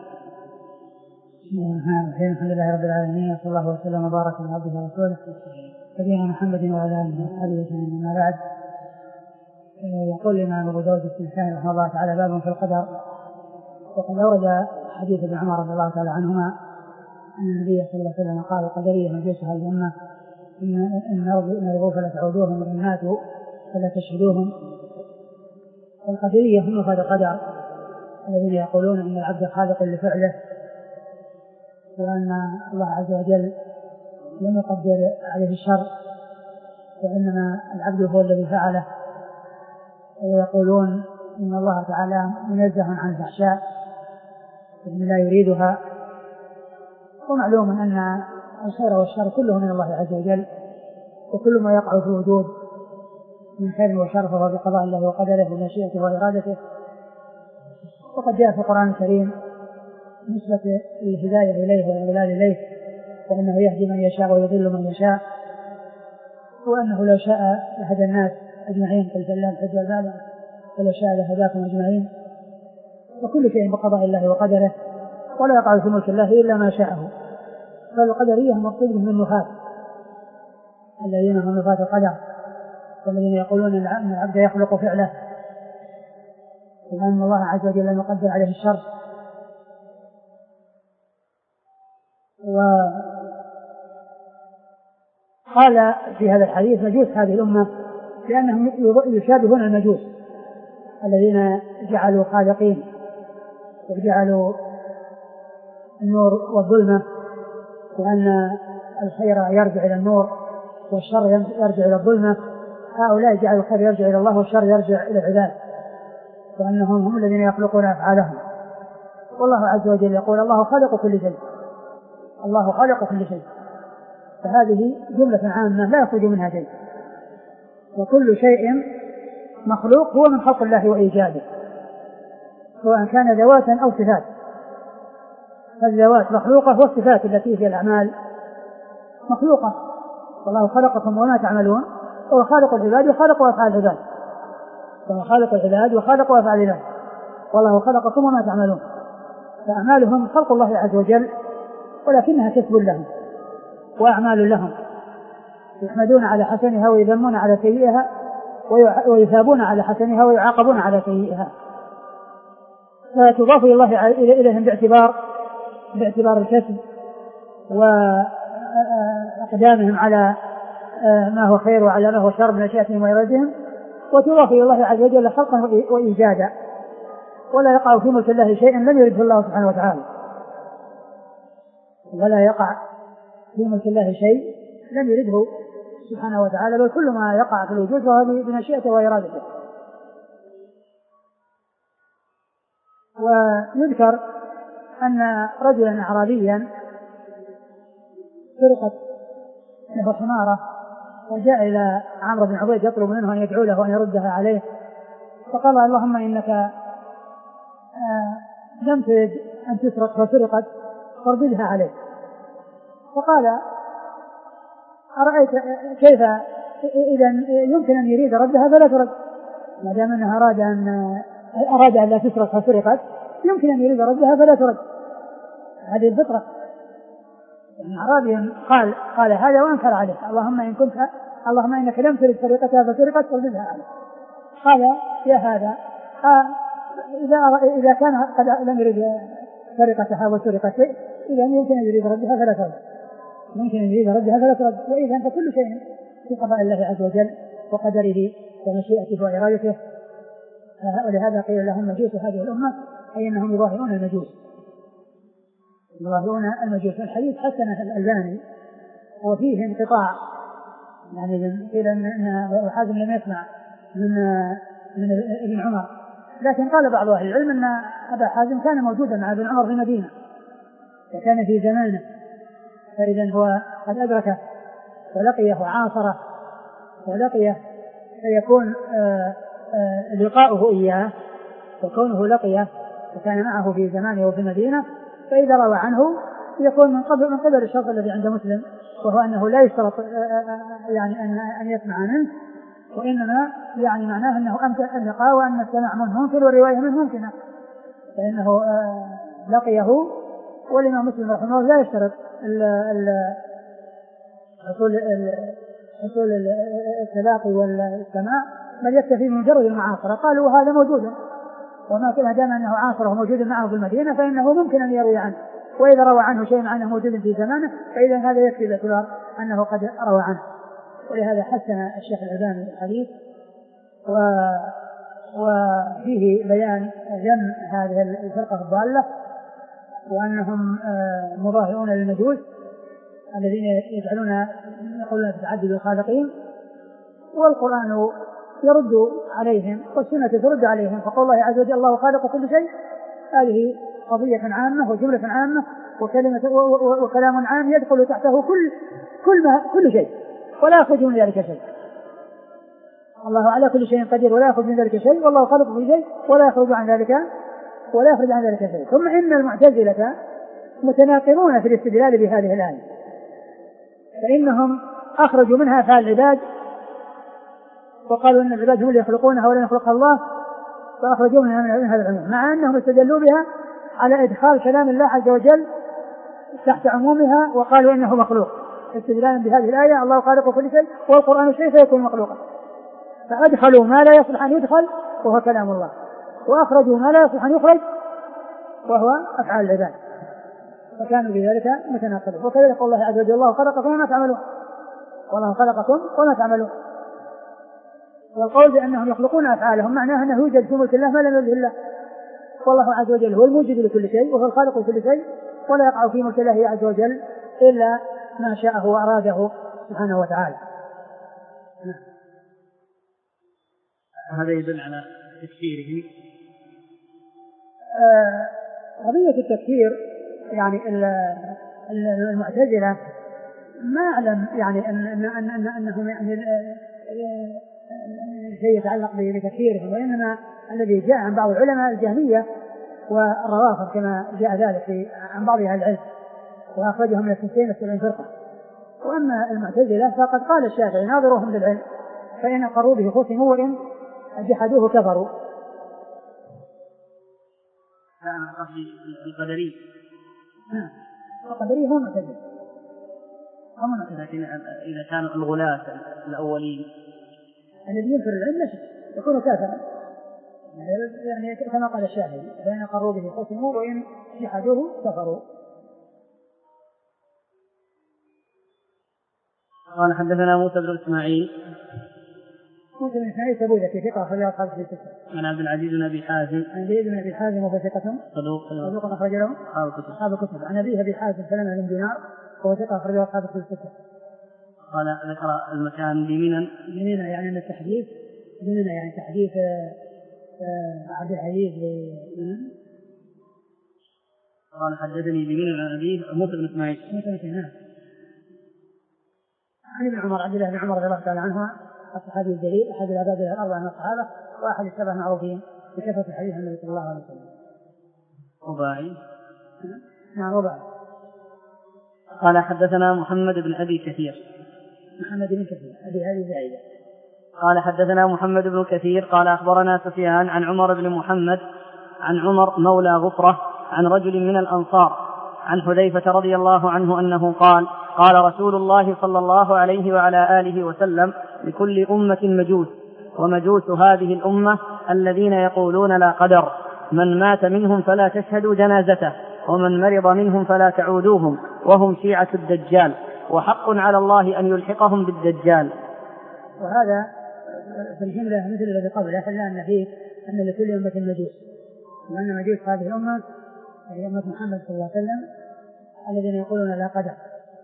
الحمد لله رب العالمين، وصلى الله وسلم وبارك على عبده ورسوله نبينا محمد وعلى آله وصحبه أجمعين. أما بعد، يقول الإمام أبو داود السجستاني رحمه الله تعالى: باب في القدر. وقد أورد حديث ابن عمر رضي الله تعالى عنهما أن النبي صلى الله عليه وسلم قال: القدرية مجوس هذه الأمة، إن رضوا فلا تعودوهم، وإن ماتوا فلا تشهدوهم. القدرية هم نفاذ القدر الذين يقولون أن العبد خالق لفعله، وأن الله عز وجل لم يقدر عليه الشر، وإنما العبد هو الذي فعله. ويقولون إن الله تعالى منزه عن الفحشاء وإن لا يريدها. ومعلوم أن الخير والشر كله من الله عز وجل، وكل ما يقع في الوجود من خير وشر فهو بقضاء الله وقدره ومشيئته وإرادته. وقد جاء في القرآن الكريم نسبة الهداية إليه والإضلال إليه، وأنه يهدي من يشاء ويضل من يشاء، وأنه لو شاء لهدى الناس أجمعين، قل فلله الحج والبالغ، ولو شاء لهداكم أجمعين. وكل شيء بقضاء الله وقدره، ولا يقع في ملك الله إلا ما شاءه. فالقدرية مقصود من النفاة الذين هم نفاة القدر، والذين يقولون أن العبد يخلق فعله، وأن الله عز وجل لم يقدر عليه الشر. وقال في هذا الحديث: مجوس هذه الأمة، لأنهم يشابهون المجوس الذين جعلوا خالقين وجعلوا النور والظلمة، وأن الخير يرجع إلى النور والشر يرجع إلى الظلمة. هؤلاء جعلوا الخير يرجع إلى الله والشر يرجع إلى العباد، وأنهم هم الذين يخلقون أفعالهم. والله عز وجل يقول الله خلق كل شيء، الله خلق كل شيء، فهذه جملة عامة لا يخرج منها شيء، وكل شيء مخلوق هو من خلق الله وإيجاده، سواء كان ذواتا أو صفات. فالذوات مخلوقة والصفات التي هي الأعمال مخلوقة. والله خلقكم وما تعملون، وهو خالق العباد وخالق أفعال العباد، وهو خالق العباد وخالق أفعال العباد، والله خلقكم وما تعملون. فأعمالهم خلق الله عز وجل، ولكنها كسب لهم وأعمال لهم، يحمدون على حسنها ويذمون على سيئها، ويثابون على حسنها ويعاقبون على سيئها. فتضاف إلى الله إليهم باعتبار باعتبار الكسب وأقدامهم على ما هو خير وعلى ما هو شر من أشيائهم وإرادهم، وتضاف إلى الله عز وجل خلقا وإيجادا، ولا يقع في ملك الله شيء لم يرده الله سبحانه وتعالى، ولا يقع في ملك الله شيء لم يرده سبحانه وتعالى، بل كل ما يقع في الوجود فهو بمشيئته وإرادته. ويذكر أن رجلا أعرابيا سرقت له حمارة، وجاء إلى عمرو بن عبيد يطلب منه أن يدعو له أن يردها عليه، فقال اللهم إنك لم ترد أن تسرق فسرقت فارددها عليه. فقال أرأيت كيف إذا يمكن أن يريد ردها فلا ترد، ما دام أنها أراد أن أراد أن لا تسرق فسرقت يمكن أن يريد ردها فلا ترد، هذه الفطرة. أعرابي قال قال هذا وأنكر عليه، اللهم إن كنت اللهم إنك لم ترد سرقتها فسرقت فارددها عليه. قال يا هذا آه إذا إذا كان قد لم يرد سرقتها وسرقت إذا يمكن أن يريد ردها فلا ترد، ممكن أن يريد ردها فلا ترد، وإذا فكل شيء في قضاء الله عز وجل وقدره ومشيئته وإرادته. ولهذا قيل لهم مجوس هذه الأمة، أي أنهم يظاهرون المجوس يظاهرون المجوس. الحديث حسنه الألباني وفيه انقطاع، يعني قيل أن حازم لم يسمع من من ابن عمر، لكن قال بعض أهل العلم أن أبا حازم كان موجودا مع ابن عمر في المدينة وكان في زمانه، فإذا هو قد أدركه ولقيه وعاصره ولقيه، فيكون آآ آآ لقاؤه إياه وكونه لقيه وكان معه في زمانه وفي المدينة، فإذا روى عنه يكون من قبل من قبل الشرط الذي عند مسلم، وهو أنه لا يشترط يعني أن أن يسمع منه، وإنما يعني معناه أنه أمكن اللقاء وأن السماع منه ممكن والرواية منه ممكنة، فإنه لقيه. والإمام مسلم رحمه الله لا يشترط حصول حصول التلاقي والسماع، بل يكتفي بمجرد المعاصرة. قالوا وهذا موجود، وما دام أنه عاصره وموجود معه في المدينة فإنه ممكن أن يروي عنه، وإذا روى عنه شيء مع أنه موجود في زمانه فإذا هذا يكفي باعتبار أنه قد روى عنه. ولهذا حسن الشيخ الألباني الحديث، و... وفيه بيان ذم هذه الفرقة الضالة، وأنهم مظاهرون للمجوس الذين يجعلون يقولون تتعدد الخالقين، والقرآن يرد عليهم والسنة ترد عليهم، فقول الله عز وجل الله خالق كل شيء، هذه قضية عامة وجملة عامة وكلمة وكلام عام يدخل تحته كل كل ما كل شيء ولا يخرج من ذلك شيء. الله على كل شيء قدير ولا يخرج من ذلك شيء، والله خالق كل شيء ولا يخرج عن ذلك ولا يخرج عن ذلك شيء. ثم إن المعتزلة متناقضون في الاستدلال بهذه الآية، فإنهم أخرجوا منها أفعال العباد وقالوا أن العباد هم اللي يخلقونها ولا يخلقها الله، فأخرجوا منها من هذا العموم، مع أنهم استدلوا بها على إدخال كلام الله عز وجل تحت عمومها وقالوا إنه مخلوق، استدلالا بهذه الآية الله خالق كل شيء والقرآن شيء فيكون مخلوقا، فأدخلوا ما لا يصلح أن يدخل وهو كلام الله، وأخرجوا ما لا يصلح أن يخرج وهو أفعال العباد، فكانوا بذلك متناقضين. وكذلك الله عز وجل الله خلقكم وما تعملون، والله خلقكم وما تعملون. والقول بأنهم يخلقون أفعالهم معناه أنه يوجد في ملك الله ما لم يرده الله، والله عز وجل هو الموجد لكل شيء وهو الخالق لكل شيء، ولا يقع في ملك الله عز وجل إلا ما شاءه وأراده سبحانه وتعالى. هذا يدل على تكفيرهم. آه قضية التكفير يعني المعتزلة ما أعلم يعني أن أن أن أن أنهم يعني شيء يتعلق بتكفيرهم، وإنما الذي جاء عن بعض العلماء الجهمية والروافض كما جاء ذلك في عن بعض أهل العلم، وأخرجهم من اثنتين وسبعين فرقة. وأما المعتزلة فقد قال الشافعي ناظروهم بالعلم فإن قروا به خصموا وإن جحدوه كفروا. لا قصدي القدري. نعم القدري هو معتزل. لكن إذا كانوا الغلاة الأولين الذي ينكر العلم لا شك يكون كافرا، يعني كما قال الشافعي فإن قروا به خصموا وإن جحدوه كفروا. قال حدثنا موسى بن إسماعيل موسى بن إسماعيل تبوذكي ثقة أخرج له أصحاب الكتب الستة. عن عبد العزيز بن أبي حازم عن زيد بن أبي حازم وهو ثقة صدوق صدوق أخرج له أصحاب الكتب. عن أبيه أبي حازم سلمة بن دينار وهو ثقة أخرج له أصحاب الكتب الستة. قال ذكر المكان بمنى. بمنى يعني أن التحديث بمنى يعني تحديث عبد العزيز بمنى. قال حدثني بمنى عن أبيه موسى بن إسماعيل. موسى بن إسماعيل عن ابن عمر عبد الله بن عمر رضي الله تعالى عنهما الصحابي الجليل أحد العباد الأربعة من الصحابة وأحد السبع المعروفين بكثرة الحديث عن النبي صلى الله عليه وسلم. رباعي. نعم رباعي. قال حدثنا محمد بن أبي كثير. محمد بن كثير أبي هذه زائدة. قال حدثنا محمد بن كثير قال أخبرنا سفيان عن عمر بن محمد عن عمر مولى غفرة عن رجل من الأنصار عن حذيفة رضي الله عنه أنه قال قال رسول الله صلى الله عليه وعلى آله وسلم لكل أمة مجوس ومجوس هذه الأمة الذين يقولون لا قدر من مات منهم فلا تشهدوا جنازته ومن مرض منهم فلا تعودوهم وهم شيعة الدجال وحق على الله أن يلحقهم بالدجال. وهذا في الجملة مثل الذي قبله إلا أن فيه أن لكل أمة مجوس وأن مجوس هذه الأمة هي أمة محمد صلى الله عليه وسلم الذين يقولون لا قدر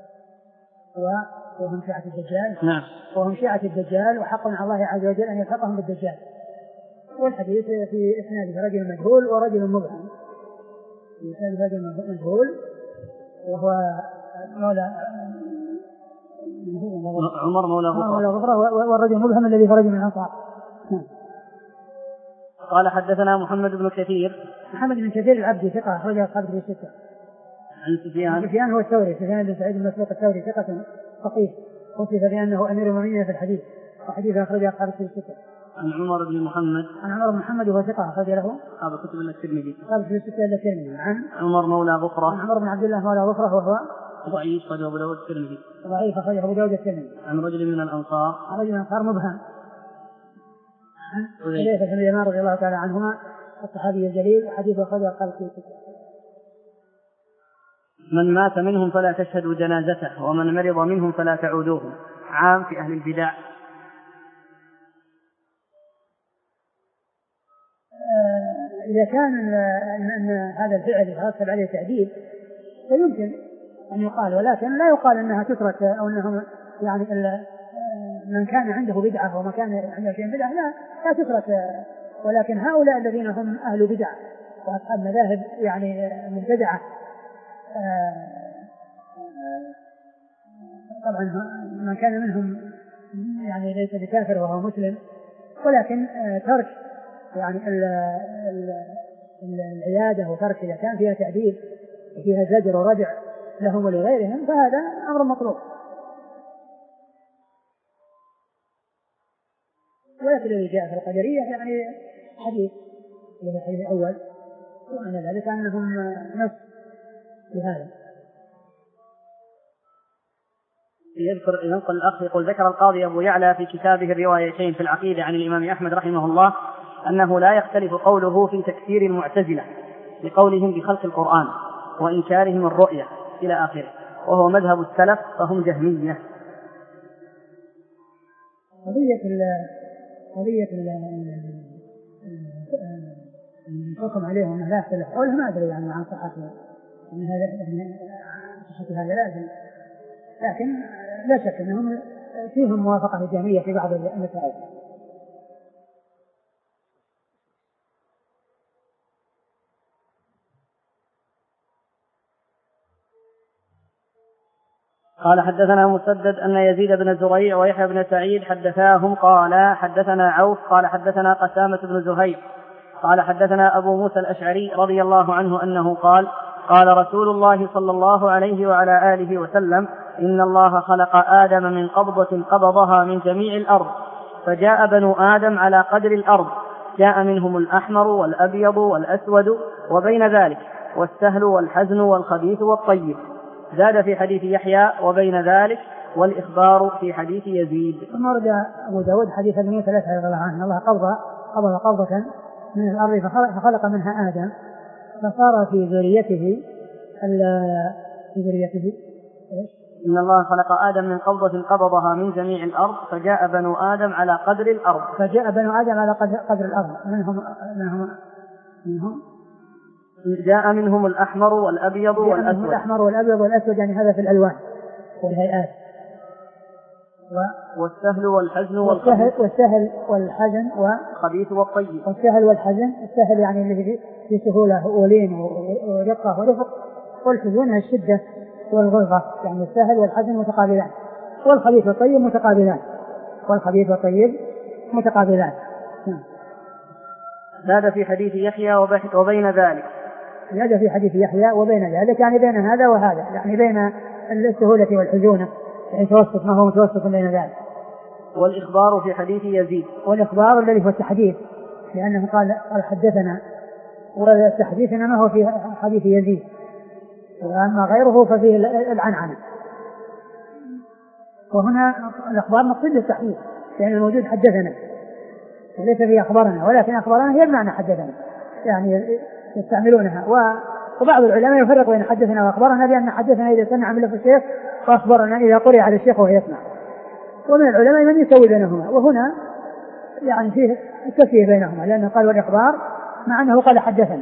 وهم شيعة الدجال. نعم. وهم شيعة الدجال وحق على الله عز وجل أن يلحقهم بالدجال. والحديث في إسناد رجل مجهول ورجل مبهم. في إسناد رجل مجهول وهو مولى عمر مولى غفرة والرجل مبهم الذي خرج من الأنصار. قال حدثنا محمد بن كثير. محمد بن كثير العبدي ثقة أخرج أصحاب الكتب الستة. عن سفيان. سفيان هو الثوري سفيان بن سعيد بن مسروق الثوري ثقة فقيه وصف بأنه أمير المؤمنين في الحديث وحديث أخرج أصحاب الكتب الستة. عن عمر بن محمد. عن عمر بن محمد وهو ثقة أخرج له أصحاب الكتب الترمذي. أصحاب الكتب الستة إلا الترمذي. عن عمر مولى غفرة. عن عمر بن عبد الله مولى غفرة وهو ضعيف أخرجه أبو داود الترمذي. ضعيف أخرجه أبو داود الترمذي. عن رجل من الأنصار. عن رجل من الأنصار مبهم. حذيفة بن اليمان رضي الله تعالى عنهما الصحابي الجليل وحديث أخرجه أصحاب الكتب الستة. من مات منهم فلا تشهدوا جنازته ومن مرض منهم فلا تعودوهم. عام في أهل البدع. إذا كان أن هذا الفعل يترتب عليه تعديل فيمكن أن يقال ولكن لا يقال أنها تترك أو أنهم يعني من كان عنده بدعة وما كان عنده شيء بدعة لا لا تترك. ولكن هؤلاء الذين هم أهل بدع وأصحاب مذاهب يعني مبتدعة طبعا من كان منهم يعني ليس بكافر وهو مسلم ولكن ترك يعني العيادة وترك إذا كان فيها تعديل وفيها زجر وردع لهم ولغيرهم فهذا أمر مطلوب. ولكن الذي جاء في القدرية يعني حديث من الحديث الأول ومن ذلك أنهم نص لهذا. يذكر ينقل الأخ يقول ذكر القاضي أبو يعلى في كتابه الروايتين في العقيدة عن الإمام أحمد رحمه الله أنه لا يختلف قوله في تكفير المعتزلة بقولهم بخلق القرآن وإنكارهم الرؤية إلى آخره وهو مذهب السلف فهم جهمية. قضية ال قضية الحكم عليهم أنه لا يختلف قوله ما أدري يعني عن صحته أن هذا يعني صحة هذا لازم لكن لا شك أنهم فيهم موافقة الجهمية في بعض المسائل. قال حدثنا مسدد أن يزيد بن زريع ويحيى بن سعيد حدثاهم قال حدثنا عوف قال حدثنا قسامة بن زهير قال حدثنا أبو موسى الأشعري رضي الله عنه أنه قال قال رسول الله صلى الله عليه وعلى آله وسلم إن الله خلق آدم من قبضة قبضها من جميع الأرض فجاء بنو آدم على قدر الأرض جاء منهم الأحمر والأبيض والأسود وبين ذلك والسهل والحزن والخبيث والطيب. زاد في حديث يحيى وبين ذلك والإخبار في حديث يزيد. ثم ورد أبو داود حديث ابن موسى الأشعري رضي الله عنه الله قبض قبض قبضة من الأرض فخلق منها آدم فصار في ذريته في ذريته إن الله خلق آدم من قبضة قبضها من جميع الأرض فجاء بنو آدم على قدر الأرض فجاء بنو آدم على قدر, قدر الأرض منهم منهم منهم جاء منهم الأحمر والأبيض والأسود الأحمر والأبيض والأسود يعني هذا في الألوان والهيئات و... والسهل والحزن والسهل, والسهل والحزن والخبيث والطيب. والسهل والحزن السهل يعني اللي في سهولة ولين ورقة ورفق والحزن الشدة والغلظة يعني السهل والحزن متقابلان والخبيث والطيب متقابلان والخبيث والطيب متقابلان. زاد في حديث يحيى وبين ذلك زاد في حديث يحيى وبين ذلك يعني بين هذا وهذا يعني بين السهولة والحزونة يعني توسط ما هو متوسط بين ذلك. والإخبار في حديث يزيد والإخبار الذي هو التحديث لأنه قال قال حدثنا والتحديث إنما هو في حديث يزيد وأما غيره ففيه العنعنة. وهنا الأخبار مقصود للتحديث لأن الموجود حدثنا وليس فيه أخبارنا ولكن أخبارنا هي بمعنى حدثنا يعني يستعملونها. وبعض العلماء يفرق بين حدثنا وأخبارنا بأن حدثنا إذا سمع من لفظ الشيخ وأخبرنا إذا قرئ على الشيخ وهو يسمع ومن العلماء من يسوي بينهما وهنا يعني فيه التسوية بينهما لأنه قال والإخبار مع أنه قال حدثنا.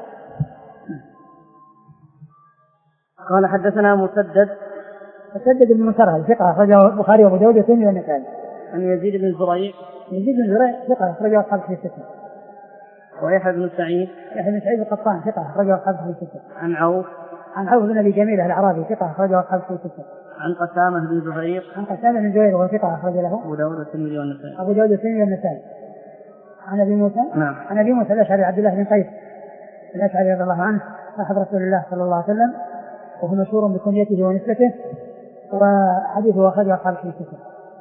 قال حدثنا مسدد مسدد بن مسرهد ثقة أخرجه البخاري وأبو داود والترمذي والنسائي. عن يزيد بن زريع يزيد بن زريع ثقة أخرجه أصحاب في الستة. ويحيى بن سعيد يحيى بن سعيد القطان ثقة أخرجه أصحاب في الستة. عن عوف عن عوف بن أبي جميلة الأعرابي ثقة أخرجه أصحاب في الستة. عن قسامة بن زهير عن قسامة بن زهير وهو ثقة أخرج له أبو داود والترمذي والنسائي. أبو داود والترمذي والنسائي. عن أبي موسى نعم عن أبي موسى الأشعري عبد الله بن قيس الأشعري رضي الله عنه صاحب رسول الله صلى الله عليه وسلم وهو مشهور بكنيته ونسبته وحديثه أخرجه أصحاب في الستة.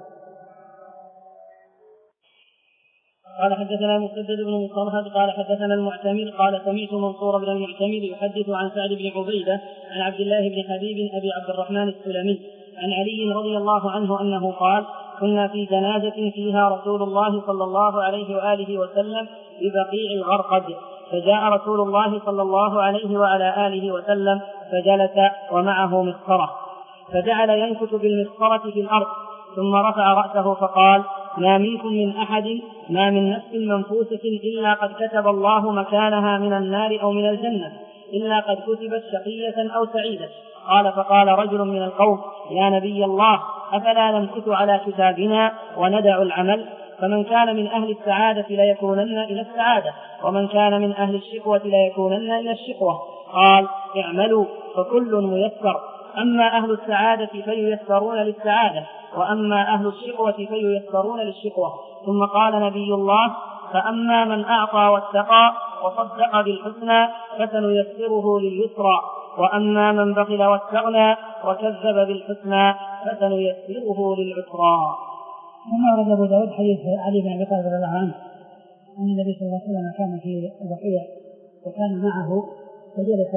قال حدثنا مسدد بن مصرهد قال حدثنا المعتمر قال سمعت منصور بن المعتمر يحدث عن سعد بن عبيدة عن عبد الله بن حبيب أبي عبد الرحمن السلمي عن علي رضي الله عنه أنه قال كنا في جنازة فيها رسول الله صلى الله عليه وآله وسلم ببقيع الغرقد فجاء رسول الله صلى الله عليه وعلى آله وسلم فجلس ومعه مسخرة فجعل ينكت بالمسخرة في الأرض ثم رفع رأسه فقال ما منكم من أحد ما من نفس منفوسة إلا قد كتب الله مكانها من النار أو من الجنة إلا قد كتبت شقية أو سعيدة. قال فقال رجل من القوم يا نبي الله أفلا نمكث على كتابنا وندع العمل فمن كان من أهل السعادة ليكونن إلى السعادة ومن كان من أهل الشقوة ليكونن إلى الشقوة. قال اعملوا فكل ميسر أما أهل السعادة فييسرون للسعادة وأما أهل الشقوة فييسرون للشقوة. ثم قال نبي الله فأما من أعطى واتقى وصدق بالحسنى فسنيسره لليسرى وأما من بخل واستغنى وكذب بالحسنى فسنيسره للعسرى. ثم ورد أبو داود حديث علي بن أبي طالب رضي الله عنه أن النبي صلى الله عليه وسلم كان في البقيع وكان معه فجلس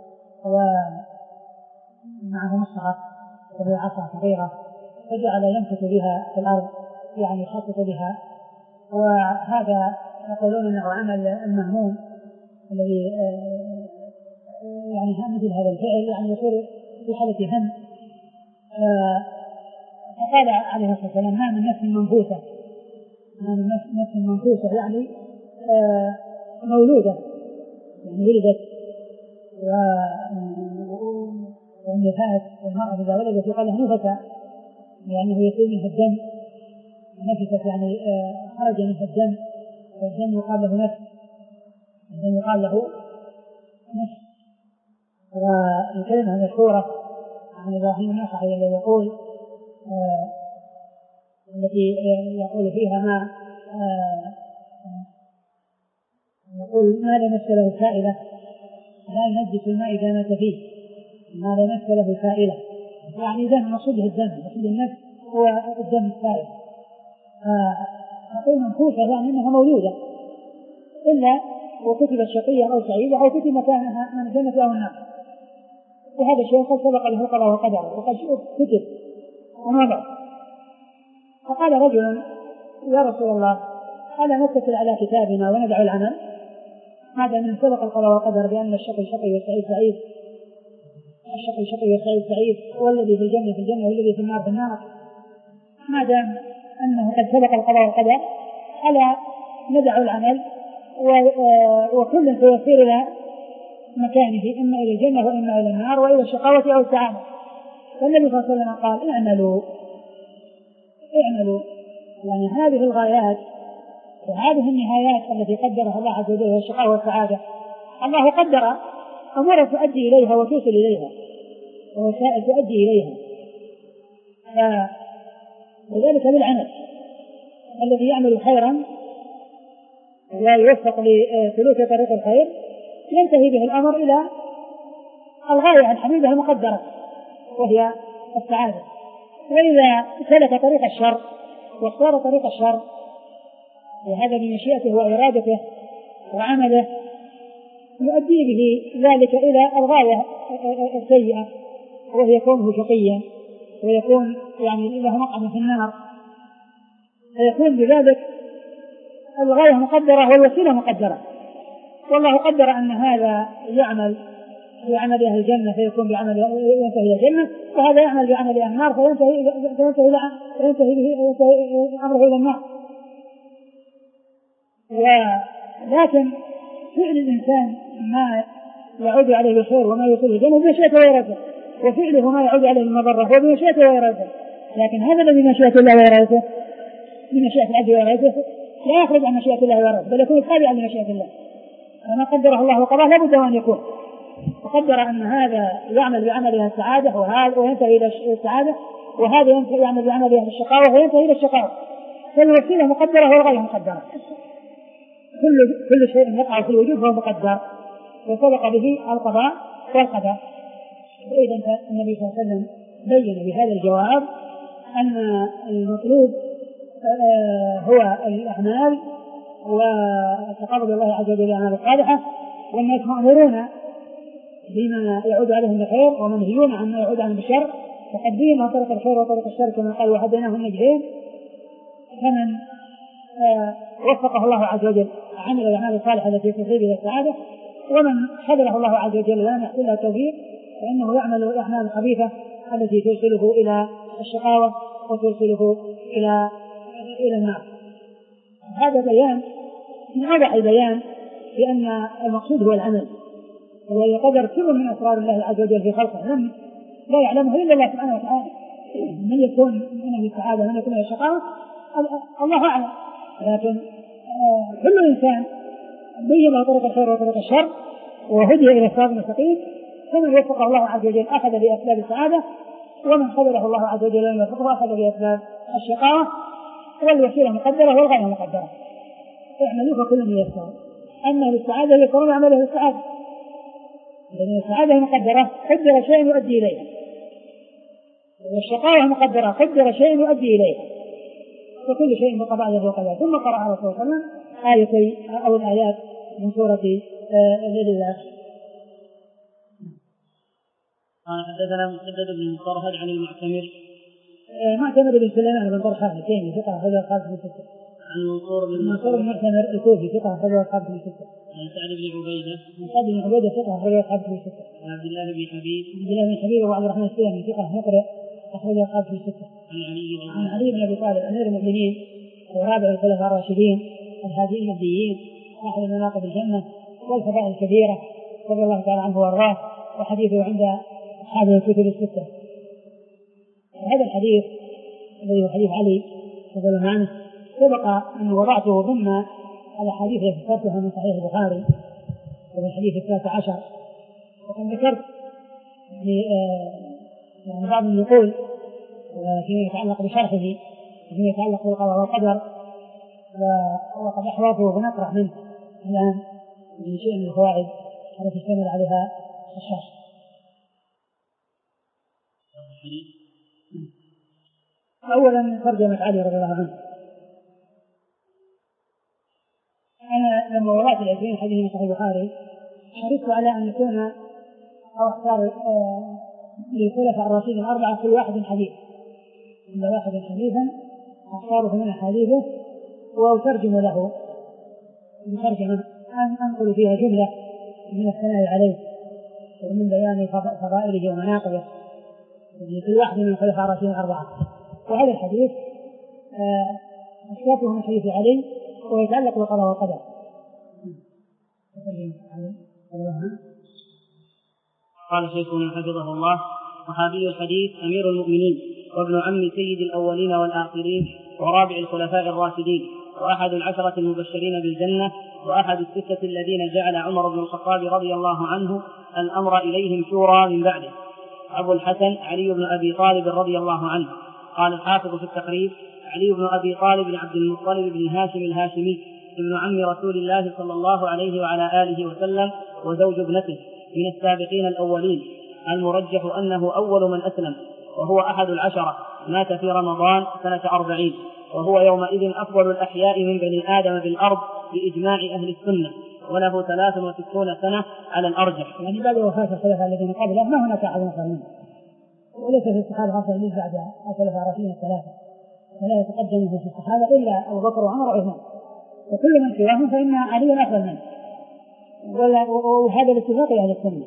ومعه مصحف وهي عصا صغيرة فجعل ينكت بها في الأرض يعني يخطط بها وهذا يقولون أنه عمل المهموم الذي يعني مثل هذا الفعل يعني يصير في حالة هم. فقال عليه الصلاة والسلام ما من نفس منفوسة ما من نفس منفوسة يعني مولودة يعني ولدت والنفاس والمرأة إذا ولدت يقال له نفسة لأنه يصير منها الدم نفست يعني خرج منها الدم والدم يقال له نفس الدم يقال له نفس. والكلمة المشهورة عن إبراهيم النخعي الذي يقول آه التي يقول فيها ما آه يقول ما لا نفس له سائلة لا ينجس الماء إذا مات فيه، ما لا نفس له سائلة، يعني إذا مقصوده الدم، مقصود النفس هو الدم السائل. فنقول منفوسة يعني أنها موجودة إلا وكتب شقيا أو سعيدا أو كتب مكانها من الجنة أو النار، وهذا الشيء قد سبق له قضاء وقدر وقد كتب ومضى. فقال رجل يا رسول الله ألا نتكل على كتابنا وندع العمل؟ هذا من سبق القضاء وقدر بأن الشقي شقي والسعيد سعيد، الشقي شقي والسعيد سعيد، والذي في الجنة في الجنة والذي في النار في النار. ما دام أنه قد سبق القضاء والقدر ألا ندع العمل وكل سيصير إلى مكانه، إما إلى الجنة وإما إلى النار وإلى الشقاوة أو السعادة. فالنبي صلى الله عليه وسلم قال اعملوا اعملوا، يعني هذه الغايات وهذه النهايات التي قدرها الله عز وجل والشقاوة والسعادة الله قدر أمور تؤدي إليها وتوصل إليها ووسائل تؤدي إليها. فلذلك بالعمل الذي يعمل خيرا ويوفق لسلوك طريق الخير ينتهي به الأمر إلى الغاية الحميدة المقدرة وهي السعادة. وإذا سلك طريق الشر واختار طريق الشر وهذا بمشيئته وإرادته وعمله يؤدي به ذلك إلى الغاية السيئة وهي كونه شقيا ويكون يعني له مقعد في النار، فيكون بذلك الغاية مقدرة والوسيلة مقدرة. والله قدر أن هذا يعمل بعمل أهل الجنة فيكون بعمل ينتهي إلى الجنة، وهذا يعمل بعمل أهل النار فينتهي فينتهي فينتهي به أمره إلى النار. ولكن فعل الإنسان ما يعود عليه بالخير وما يوصل الجنة بمشيئته وإرادته، وفعله ما يعود عليه المضرة هو بمشيئته وإرادته. لكن هذا الذي بمشيئة الله وإرادته بمشيئة العبد وإرادته لا يخرج عن مشيئة الله وإرادته بل يكون تابعا لمشيئة الله، وما قدره الله وقضاه لابد أن يكون. وقدر أن هذا يعمل بعمل السعادة وهذا وينتهي إلى السعادة، وهذا يعمل بعمل الشقاوة وينتهي إلى الشقاوة، فالوسيلة مقدرة والغاية مقدرة. كل كل شيء يقع في الوجود فهو مقدر وسبق به القضاء والقدر. وإذا النبي صلى الله عليه وسلم بين بهذا الجواب أن المطلوب هو الأعمال وتقرب الله عز وجل بالأعمال الصالحة، والناس مأمورون بما يعود عليهم بالخير ومنهيون عما يعود عليهم بالشر، وقد بين طريق الخير وطريق الشر كما قال وهديناه النجدين. فمن وفقه الله عز وجل عمل الأعمال الصالحة التي تصيب إلى السعادة، ومن خذله الله عز وجل ولم يحصل له التوفيق فإنه يعمل الأعمال الخبيثة التي توصله إلى الشقاوة وتوصله إلى إلى النار. هذا بيان من أوضح البيان بأن المقصود هو العمل، ويقدر سر من أسرار الله عز وجل في خلقه لم لا يعلمه إلا الله سبحانه وتعالى. من يكون من أهل السعادة من يكون من الشقاوة الله أعلم، لكن آه كل إنسان بين له طريق الخير وطريق الشر وهدي إلى الصراط المستقيم، فمن وفقه الله عز وجل أخذ بأسباب السعادة، ومن خذله الله عز وجل لم يوفقه أخذ بأسباب الشقاوة، والوسيلة مقدرة والغاية مقدرة. اعملوا فكل ميسر. أما للسعادة يكون عمله للسعادة، لأن السعادة مقدرة قدر شيء يؤدي إليها، والشقاوة مقدرة قدر شيء يؤدي إليها، وكل شيء بقضاء الله وقدره. ثم قرأ رسول الله صلى الله عليه وسلم آيتي أو الآيات من سورة الليل الآخر. قال حدثنا مسدد بن مطرهد عن المعتمر معتمر بن سليمان بن طرحان الكيني ثقة أخرج أصحاب في الستة. عن منصور بن منصور بن معتمر الكوفي ثقة أخرج أصحاب في الستة. عن سعد بن عبيدة عن سعد بن عبيدة ثقة أخرج أصحاب في الستة. عن عبد الله بن حبيب عبد الله بن حبيب وعبد الرحمن السلمي ثقة مقرئ أخرج أصحاب في الستة. عن علي بن عن علي بن أبي طالب أمير المؤمنين ورابع الخلفاء الراشدين الهادي المهديين صاحب مناقب الجنة والفضائل الكبيرة رضي الله تعالى عنه وارضاه، وحديثه عند أصحاب الكتب الستة. وهذا الحديث الذي هو حديث علي رضي الله عنه سبق أن وضعته ضمن الأحاديث التي ذكرتها من صحيح البخاري ومن الحديث الثالث عشر، وقد ذكرت يعني بعضهم يقول فيما يتعلق بشرحه فيما يتعلق بالقضاء والقدر وقد أحوطه ونطرح منه الآن بشيء من الفوائد التي اشتمل عليها الشرح. أولا ترجمة علي رضي الله عنه. أنا لما وضعت العشرين حديث من صحيح البخاري حرصت على أن يكون أو اختار للخلفاء الراشدين الأربعة كل واحد حديث، كل واحد حديثا أختاره من حديثه وأترجم له بترجمة أن أنقل فيها جملة من الثناء عليه ومن بيان فضائله ومناقبه لكل واحد من الخلفاء الراشدين الأربعة. وهذا الحديث أشياءه من حديث علي ويتعلق بالقضاء والقدر. قال شيخنا حفظه الله: صحابي الحديث أمير المؤمنين وابن عم سيد الأولين والآخرين ورابع الخلفاء الراشدين وأحد العشرة المبشرين بالجنة وأحد الستة الذين جعل عمر بن الخطاب رضي الله عنه الأمر إليهم شورى من بعده، أبو الحسن علي بن أبي طالب رضي الله عنه. قال الحافظ في التقريب: علي بن أبي طالب بن عبد المطلب بن هاشم الهاشمي ابن عم رسول الله صلى الله عليه وعلى آله وسلم وزوج ابنته، من السابقين الأولين، المرجح أنه أول من أسلم، وهو أحد العشرة، مات في رمضان سنة أربعين، وهو يومئذ أفضل الأحياء من بني آدم بالأرض بإجماع أهل السنة، وله ثلاث وستون سنة على الأرجح. يعني بعد وفاة الخلفاء الذين قبله ما هناك أحد أفضل منه، وليس في الصحابة أفضل منه بعد الخلفاء الراشدين الثلاثة، ولا يتقدم في الصحابة إلا أبو بكر وعمر وعثمان، وكل من سواهم فإن علي أفضل منه، وهذا الاتفاق أهل السنة.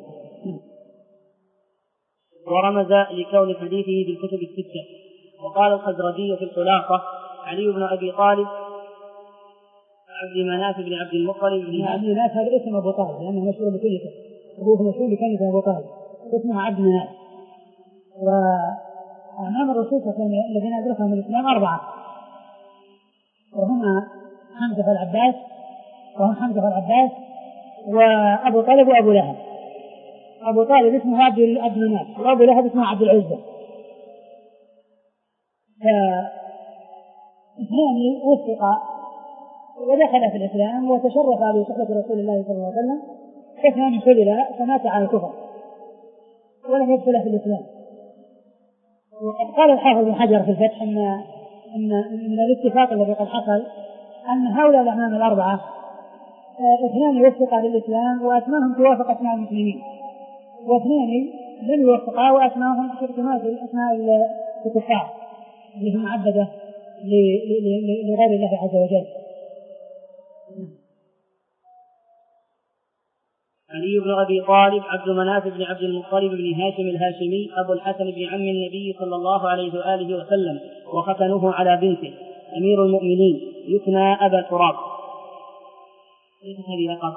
ورمز لكون حديثه بالكتب الستة. وقال الخزرجي في الخلاصة: علي بن أبي طالب عبد مناف بن عبد المطلب بن عبد مناف، هذا اسم أبو طالب لأنه مشهور بكنيته، أبوه مشهور بكنيته أبو طالب، اسمه عبد مناف. وأمام الرسول صلى الله عليه وسلم الذين أدركهم الإسلام أربعة، وهما حمزة والعباس وهم حمزة والعباس وأبو طالب وأبو لهب. أبو طالب اسمه عبد مناف، وأبو لهب اسمه عبد العزة. فاثنان وثقا ودخل في الإسلام وتشرف بصحبة رسول الله صلى الله عليه وسلم، واثنان خذلا فمات على الكفر ولم يدخل في الإسلام. وقد قال الحافظ بن حجر في الفتح أن أن من الاتفاق الذي قد حصل أن هؤلاء الأمام الأربعة اثنان يوفقا للإسلام وأسماهم توافق أسماء المسلمين، واثنان لم يوفقا وأسماهم تماثل أسماء الكفار اللي هم معبدة لغير الله عز وجل. علي بن أبي طالب عبد مناف بن عبد المطلب بن هاشم الهاشمي أبو الحسن بن عم النبي صلى الله عليه وآله وسلم، وختنه على بنته، أمير المؤمنين، يكنى أبا تراب. ليس هذه لقب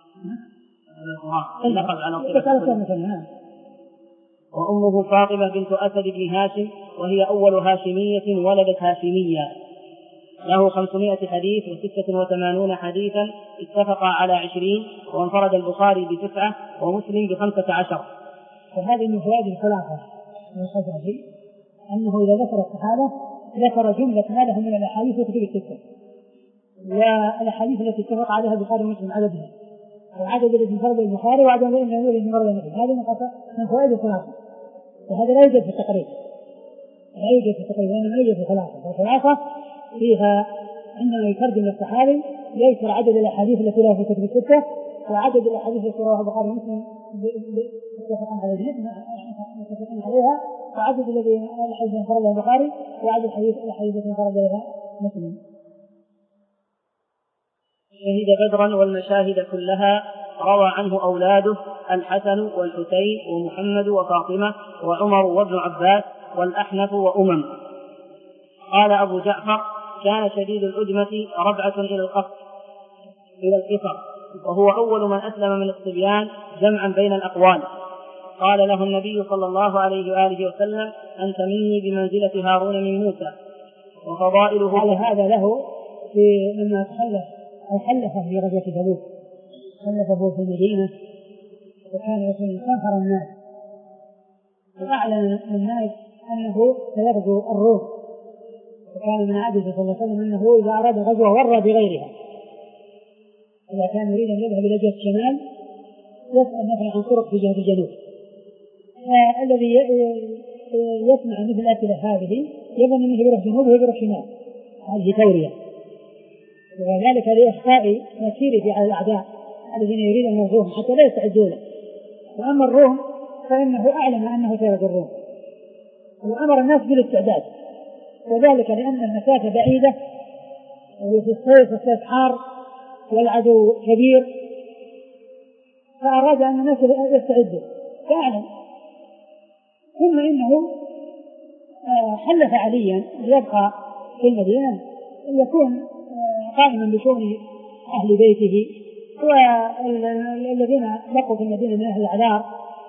لقب على صفة. وأمه فاطمة بنت أسد بن هاشم، وهي أول هاشمية ولدت هاشمية. له خمسمائة حديث وستة وثمانون حديثا، اتفق على عشرين، وانفرد البخاري بتسعة ومسلم بخمسة عشر. وهذه من فوائد الخلاصة من الخزرجي أنه إذا ذكر الصحابة ذكر جملة ما لهم من الأحاديث وكتب الستة، والأحاديث التي اتفق عليها البخاري ومسلم عددها، وعدد الذي انفرد البخاري وعدد الذي انفرد مسلم. هذه من فوائد الخلاصة، وهذا لا يوجد في التقريب، لا يوجد في التقريب وإنما يوجد في الخلاصة. والخلاصة فيها عندما يترجم الصحابي يذكر عدد الأحاديث التي لها في الكتب الستة، وعدد الأحاديث التي رواه البخاري ومسلم متفقا عليها، وعدد الذي الحديث انفرد البخاري، وعدد الحديث الحديث التي انفرد بها مسلم. شهد بدرا والمشاهد كلها، روى عنه أولاده الحسن والحسين ومحمد وفاطمة وعمر وابن عباس والأحنف وأمم. قال أبو جعفر: كان شديد العجمة ربعة إلى القصر إلى القصر، وهو أول من أسلم من الصبيان جمعا بين الأقوال. قال له النبي صلى الله عليه وآله وسلم: أنت مني بمنزلة هارون من موسى. وفضائله على هذا له في لما تخلف أو حلف في غزوة تبوك، حلفه في المدينة، وكان رسول استنفر الناس وأعلن الناس أنه سيغزو الروم، وكان من عادته صلى الله عليه وسلم أنه إذا أراد غزوه ورى بغيرها، إذا كان يريد أن يذهب إلى جهة الشمال يسأل مثلا عن طرق في جهة الجنوب. الذي يسمع مثل الأسئلة هذه يظن أنه يروح جنوب ويروح شمال، هذه تورية، وذلك لإخفاء مسيرته على الأعداء الذين يريد أن يغزوهم حتى لا يستعدوا له. وأما الروم فإنه أعلن أنه سيغزو الروم وأمر الناس بالاستعداد، وذلك لأن المسافة بعيدة وفي الصيف والصيف حار والعدو كبير، فأراد أن الناس يستعدوا فأعلن. ثم إنه حلف عليا ليبقى في المدينة يكون قائما بشؤون أهل بيته والذين بقوا في المدينة من أهل الأعذار.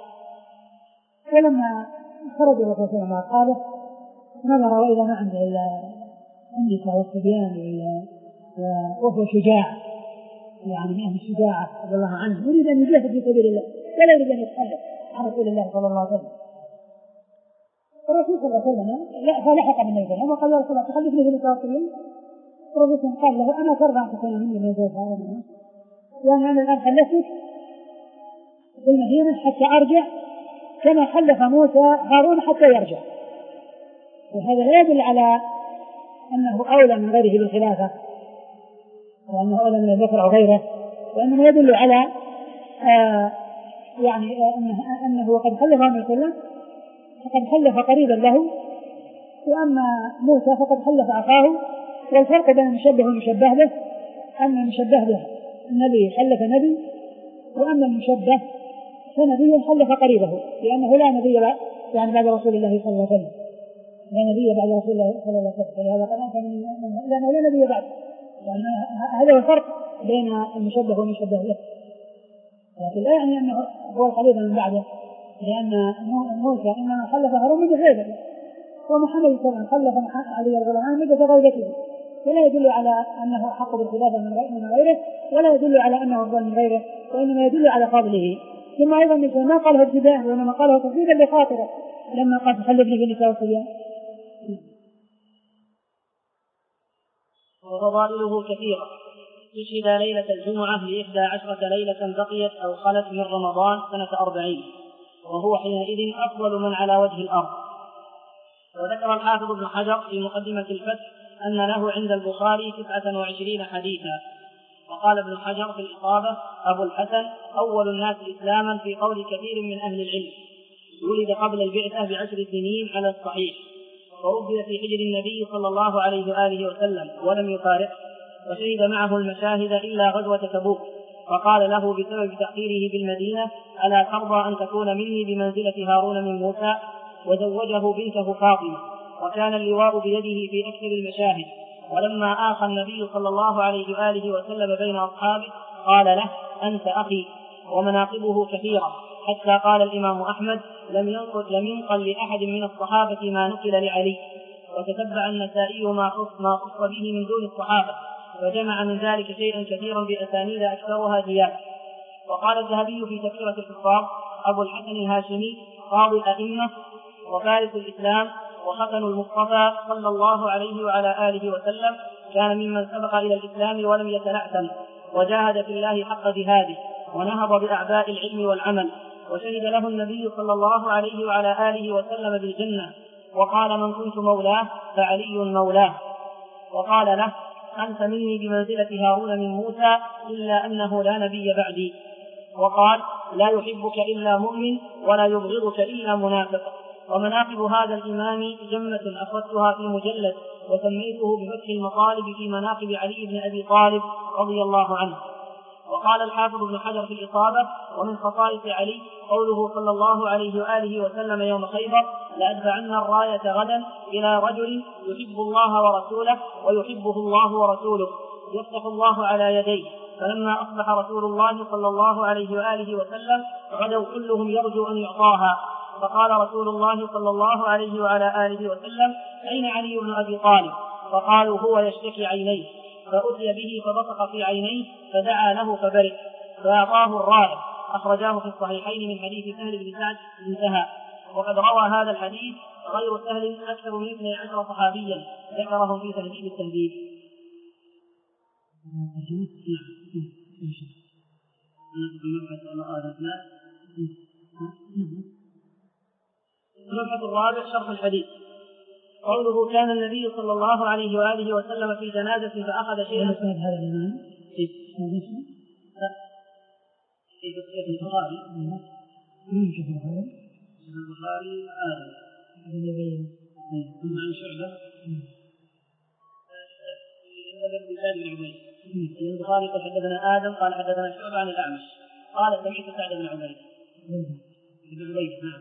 فلما خرج الرسول صلى الله عليه وسلم قال نظر وإذا ما عنده إلا النساء والصبيان وهو شجاع، يعني من أهل الشجاعة رضي الله عنه، يريد أن يجاهد في سبيل الله ولا يريد أن يتخلف عن رسول الله صلى الله عليه وسلم. الرسول صلى الله عليه وسلم فلحق بالنبي صلى الله عليه وسلم وقال يا رسول الله تخلفني في النساء والصبيان. الرسول قال له أنا ترضى أن تكون مني من زوج هذا الناس، يعني أنا الآن خلفتك في المدينة حتى أرجع كما خلف موسى هارون حتى يرجع. وهذا لا يدل على أنه أولى من غيره بالخلافة وأنه أولى من البكر أو غيره، وإنما يدل على آه يعني آه أنه, أنه قد خلفه من كله فقد خلف قريبا له، وأما موسى فقد خلف أخاه. والفرق بين المشبه والمشبه به أن المشبه به النبي خلف نبي، وأما المشبه فنبي خلف قريبه، لأنه لا نبي يعني بعد رسول الله صلى الله عليه وسلم، لا نبي بعد رسول الله صلى الله عليه وسلم، ولهذا قال أنت من لأنه لا نبي بعد. يعني هذا هو الفرق بين المشبه والمشبه به، لكن لا يعني أنه هو الخليفة من بعده، لأن موسى إنما خلف هارون من غيره، ومحمد صلى الله عليه وسلم خلف علي رضي الله عنه مدة غيبته، ولا يدل على أنه حق بالخلافة من غيره، ولا يدل على أنه أفضل من غيره، وإنما يدل على فضله. ثم أيضا مثل ما قاله ابتداء وإنما قاله تصديقا لخاطره لما قال تخلفني في النساء والصبيان. وفضائله كثيرة. استشهد ليلة الجمعة لإحدى عشرة ليلة بقيت أو خلت من رمضان سنة أربعين، وهو حينئذ أفضل من على وجه الأرض. وذكر الحافظ ابن حجر في مقدمة الفتح أن له عند البخاري تسعة وعشرين حديثا. وقال ابن حجر في الإصابة أبو الحسن أول الناس إسلاما في قول كثير من أهل العلم، ولد قبل البعثة بعشر سنين على الصحيح، وربي في حجر النبي صلى الله عليه وآله وسلم ولم يفارقه، وشهد معه المشاهد إلا غزوة تبوك، فقال له بسبب تأخيره بالمدينة ألا ترضى أن تكون مني بمنزلة هارون من موسى؟ وزوجه بنته فاطمة، وكان اللواء بيده في أكثر المشاهد. ولما آخى النبي صلى الله عليه وآله وسلم بين أصحابه قال له أنت أخي. ومناقبه كثيرة، حتى قال الإمام أحمد لم ينقل, لم ينقل لأحد من الصحابة ما نقل لعلي. وتتبع النسائي ما خص ما خص به من دون الصحابة، وجمع من ذلك شيئا كثيرا بأسانيد أكثرها زيادة. وقال الذهبي في تذكرة الحفاظ أبو الحسن الهاشمي قاضي الأئمة وفارس الإسلام وختن المصطفى صلى الله عليه وعلى آله وسلم، كان ممن سبق إلى الإسلام ولم يتلعثم، وجاهد في الله حق جهاده، ونهض بأعباء العلم والعمل، وشهد له النبي صلى الله عليه وعلى آله وسلم بالجنة، وقال من كنت مولاه فعلي مولاه. وقال له أنت مني بمنزلة هارون من موسى إلا أنه لا نبي بعدي. وقال لا يحبك إلا مؤمن ولا يبغضك إلا منافق. ومناقب هذا الإمام جمة أخذتها في مجلد وسميته بفتح المطالب في مناقب علي بن أبي طالب رضي الله عنه. وقال الحافظ ابن حجر في الإصابة ومن خصائص علي قوله صلى الله عليه وآله وسلم يوم خيبر لأدفعن الراية غدا إلى رجل يحب الله ورسوله ويحبه الله ورسوله يفتح الله على يديه. فلما أصبح رسول الله صلى الله عليه وآله وسلم غدوا كلهم يرجو أن يعطاها، فقال رسول الله صلى الله عليه وعلى آله وسلم أين علي بن أبي طالب؟ فقالوا هو يشتكي عينيه، فأتي به فبصق في عينيه فدعا له فبرئ، فأعطاه الراية. أخرجاه في الصحيحين من حديث سهل بن سعد انتهى. وقد روى هذا الحديث غير سهل أكثر من اثني عشر صحابيا ذكرهم في تهذيب التهذيب. المبحث الرابع شرح الحديث. قوله كان النبي صلى الله عليه وآله وسلم في جنازة فأخذ شيئا في في البخاري البخاري آدم ثم عن شعبة البخاري قال حدثنا آدم قال حدثنا شعبة عن الأعمش قال سمعت سعد بن عبيد بن عبيد نعم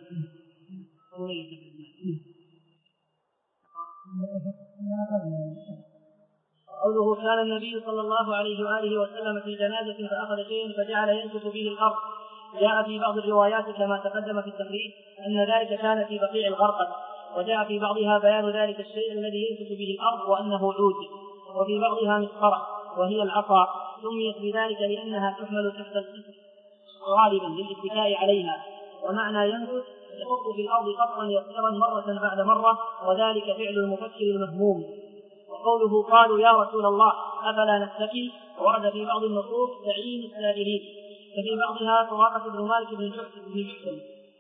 قوله كان النبي صلى الله عليه وآله وسلم في جنازة فأخذ شيئا فجعل ينكت به الأرض. جاء في بعض الروايات كما تقدم في التقريب أن ذلك كان في بقيع الغرقد، وجاء في بعضها بيان ذلك الشيء الذي ينكت به الأرض وأنه عود، وفي بعضها مسطرة وهي العصا، سميت بذلك لأنها تحمل تحت القصر غالبا للاتكاء عليها. ومعنى ينكت يخط في الأرض خطا يسيرا مرة بعد مرة، وذلك فعل المفكر المهموم. وقوله قالوا يا رسول الله أفلا نتكي ورد في بعض النصوص تعيين السائلين، ففي بعضها سراقة بن مالك بن جحشم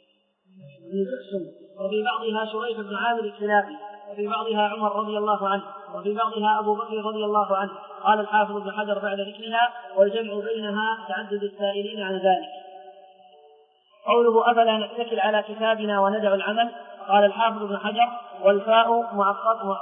وفي بعضها شريح بن عامر الكلابي وفي بعضها عمر رضي الله عنه وفي بعضها أبو بكر رضي الله عنه. قال الحافظ ابن حجر بعد ذكرها والجمع بينها تعدد السائلين عن ذلك. قوله أفلا نتكل على كتابنا وندع العمل، قال الحافظ ابن حجر والفاء معقبة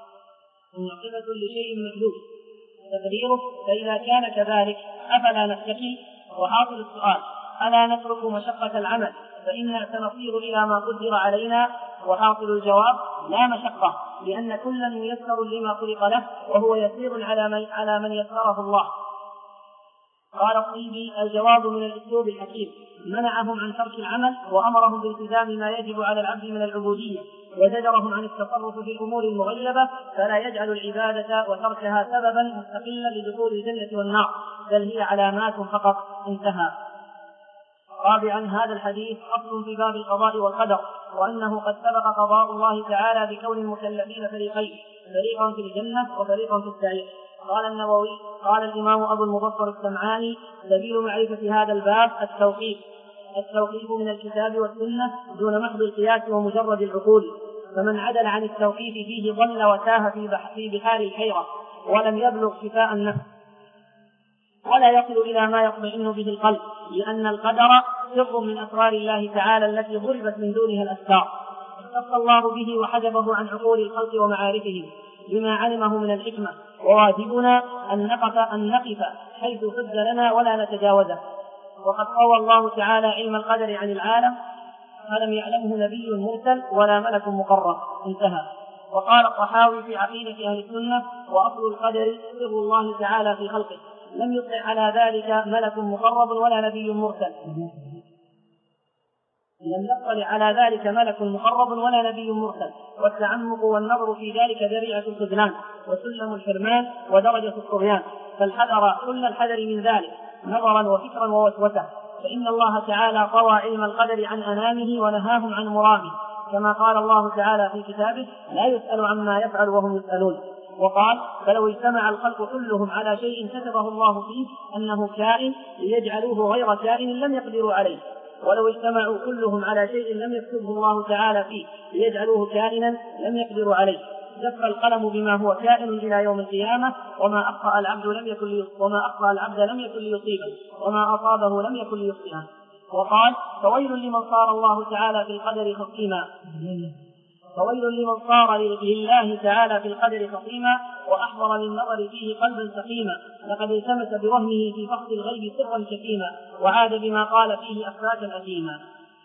لشيء محدود تقديره فإذا كان كذلك أفلا نتكل، وحاصل السؤال ألا نترك مشقة العمل فإنا سنصير إلى ما قدر علينا، وحاصل الجواب لا مشقة، لأن كلا ميسر لما خلق له وهو يسير على من, على من يسره الله. قال الطيبي الجواب من الأسلوب الحكيم منعهم عن ترك العمل وأمرهم بالتزام ما يجب على العبد من العبودية، وزجرهم عن التصرف في الأمور المغيبة، فلا يجعل العبادة وتركها سببا مستقلا لدخول الجنة والنار، بل هي علامات فقط. انتهى. رابعا هذا الحديث أصل في باب القضاء والقدر، وأنه قد سبق قضاء الله تعالى بكون المكلفين فريقين، فريقا في الجنة وفريقا في السعير. قال النووي قال الإمام أبو المظفر السمعاني سبيل معرفة هذا الباب التوقيف التوقيف من الكتاب والسنة دون محض القياس ومجرد العقول، فمن عدل عن التوقيف فيه ضل وتاه في بحار الحيرة ولم يبلغ شفاء النفس ولا يصل إلى ما يطمئن به القلب، لأن القدر سر من أسرار الله تعالى التي ضربت من دونها الأستار، اختص الله به وحجبه عن عقول الخلق ومعارفهم بما علمه من الحكمة، وواجبنا أن نقف, أن نقف حيث سد لنا ولا نتجاوزه. وقد روى الله تعالى علم القدر عن العالم فلم يعلمه نبي مرسل ولا ملك مقرب. انتهى. وقال الطحاوي في عقيدة أهل السنة وأصل القدر سر الله تعالى في خلقه، لم يطلع على ذلك ملك مقرب ولا نبي مرسل لم يطلع على ذلك ملك مقرب ولا نبي مرسل والتعمق والنظر في ذلك ذريعة الخذلان وسلم الحرمان ودرجة الطغيان، فالحذر كل الحذر من ذلك نظرا وفكرا ووسوسة، فإن الله تعالى طوى علم القدر عن أنامه ونهاهم عن مرامه، كما قال الله تعالى في كتابه لا يسأل عما يفعل وهم يسألون. وقال فلو اجتمع الخلق كلهم على شيء كتبه الله فيه أنه كائن ليجعلوه غير كائن لم يقدروا عليه، ولو اجتمعوا كلهم على شيء لم يكتبه الله تعالى فيه ليجعلوه كائنا لم يقدروا عليه. جف القلم بما هو كائن إلى يوم القيامة، وما أخطأ العبد لم يكن وما أخطأ العبد لم يكن ليصيبه، وما أصابه لم يكن ليخطئه. وقال فويل لمن صار الله تعالى في القدر خصيما فويل لمن صار لله تعالى في القدر خصيما وأحضر للنظر فيه قلبا سقيما، لقد التمس بوهمه في فحص الغيب سرا شكيما، وعاد بما قال فيه أفاكا أثيما.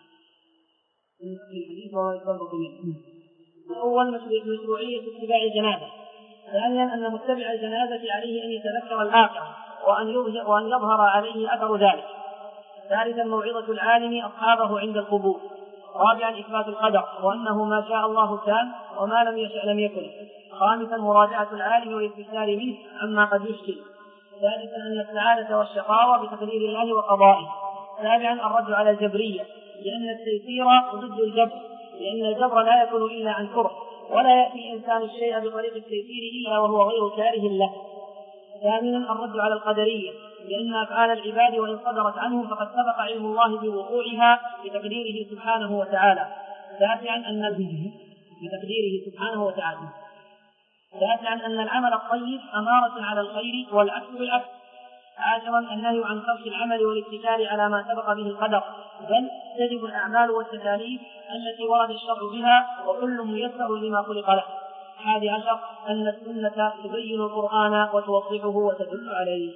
الأول مشروعية اتباع الجنازة. ثانيا أن متبع الجنازة عليه أن يتذكر الآخرة وأن يظهر عليه أثر ذلك. ثالثا موعظة العالم أصحابه عند القبور. رابعا إثبات القدر وأنه ما شاء الله كان وما لم يشأ لم يكن. خامسا مراجعة العالم والاستفسار منه عما قد يشكل. ثالثا أن السعادة والشقاوة بتقدير الله وقضائه. سابعا الرد على الجبرية، لأن التيسير ضد الجبر لأن الجبر لا يكون إلا عن كره، ولا يأتي الإنسان الشيء بطريق التيسير إلا وهو غير كاره له. ثامنا الرد على القدرية، لأن أفعال العباد وإن صدرت عنهم فقد سبق علم الله بوقوعها بتقديره سبحانه وتعالى. تاسعا أن بتقديره سبحانه وتعالى. تاسعا أن العمل الطيب أمارة على الخير والعكس بالعكس. عاشرا النهي عن خلق العمل والاتكال على ما سبق به القدر، بل تجب الأعمال والتكاليف التي ورد الشرع بها، وكل ميسر لما خلق له. الحادي عشر أن السنة تبين القرآن وتوضحه وتدل عليه.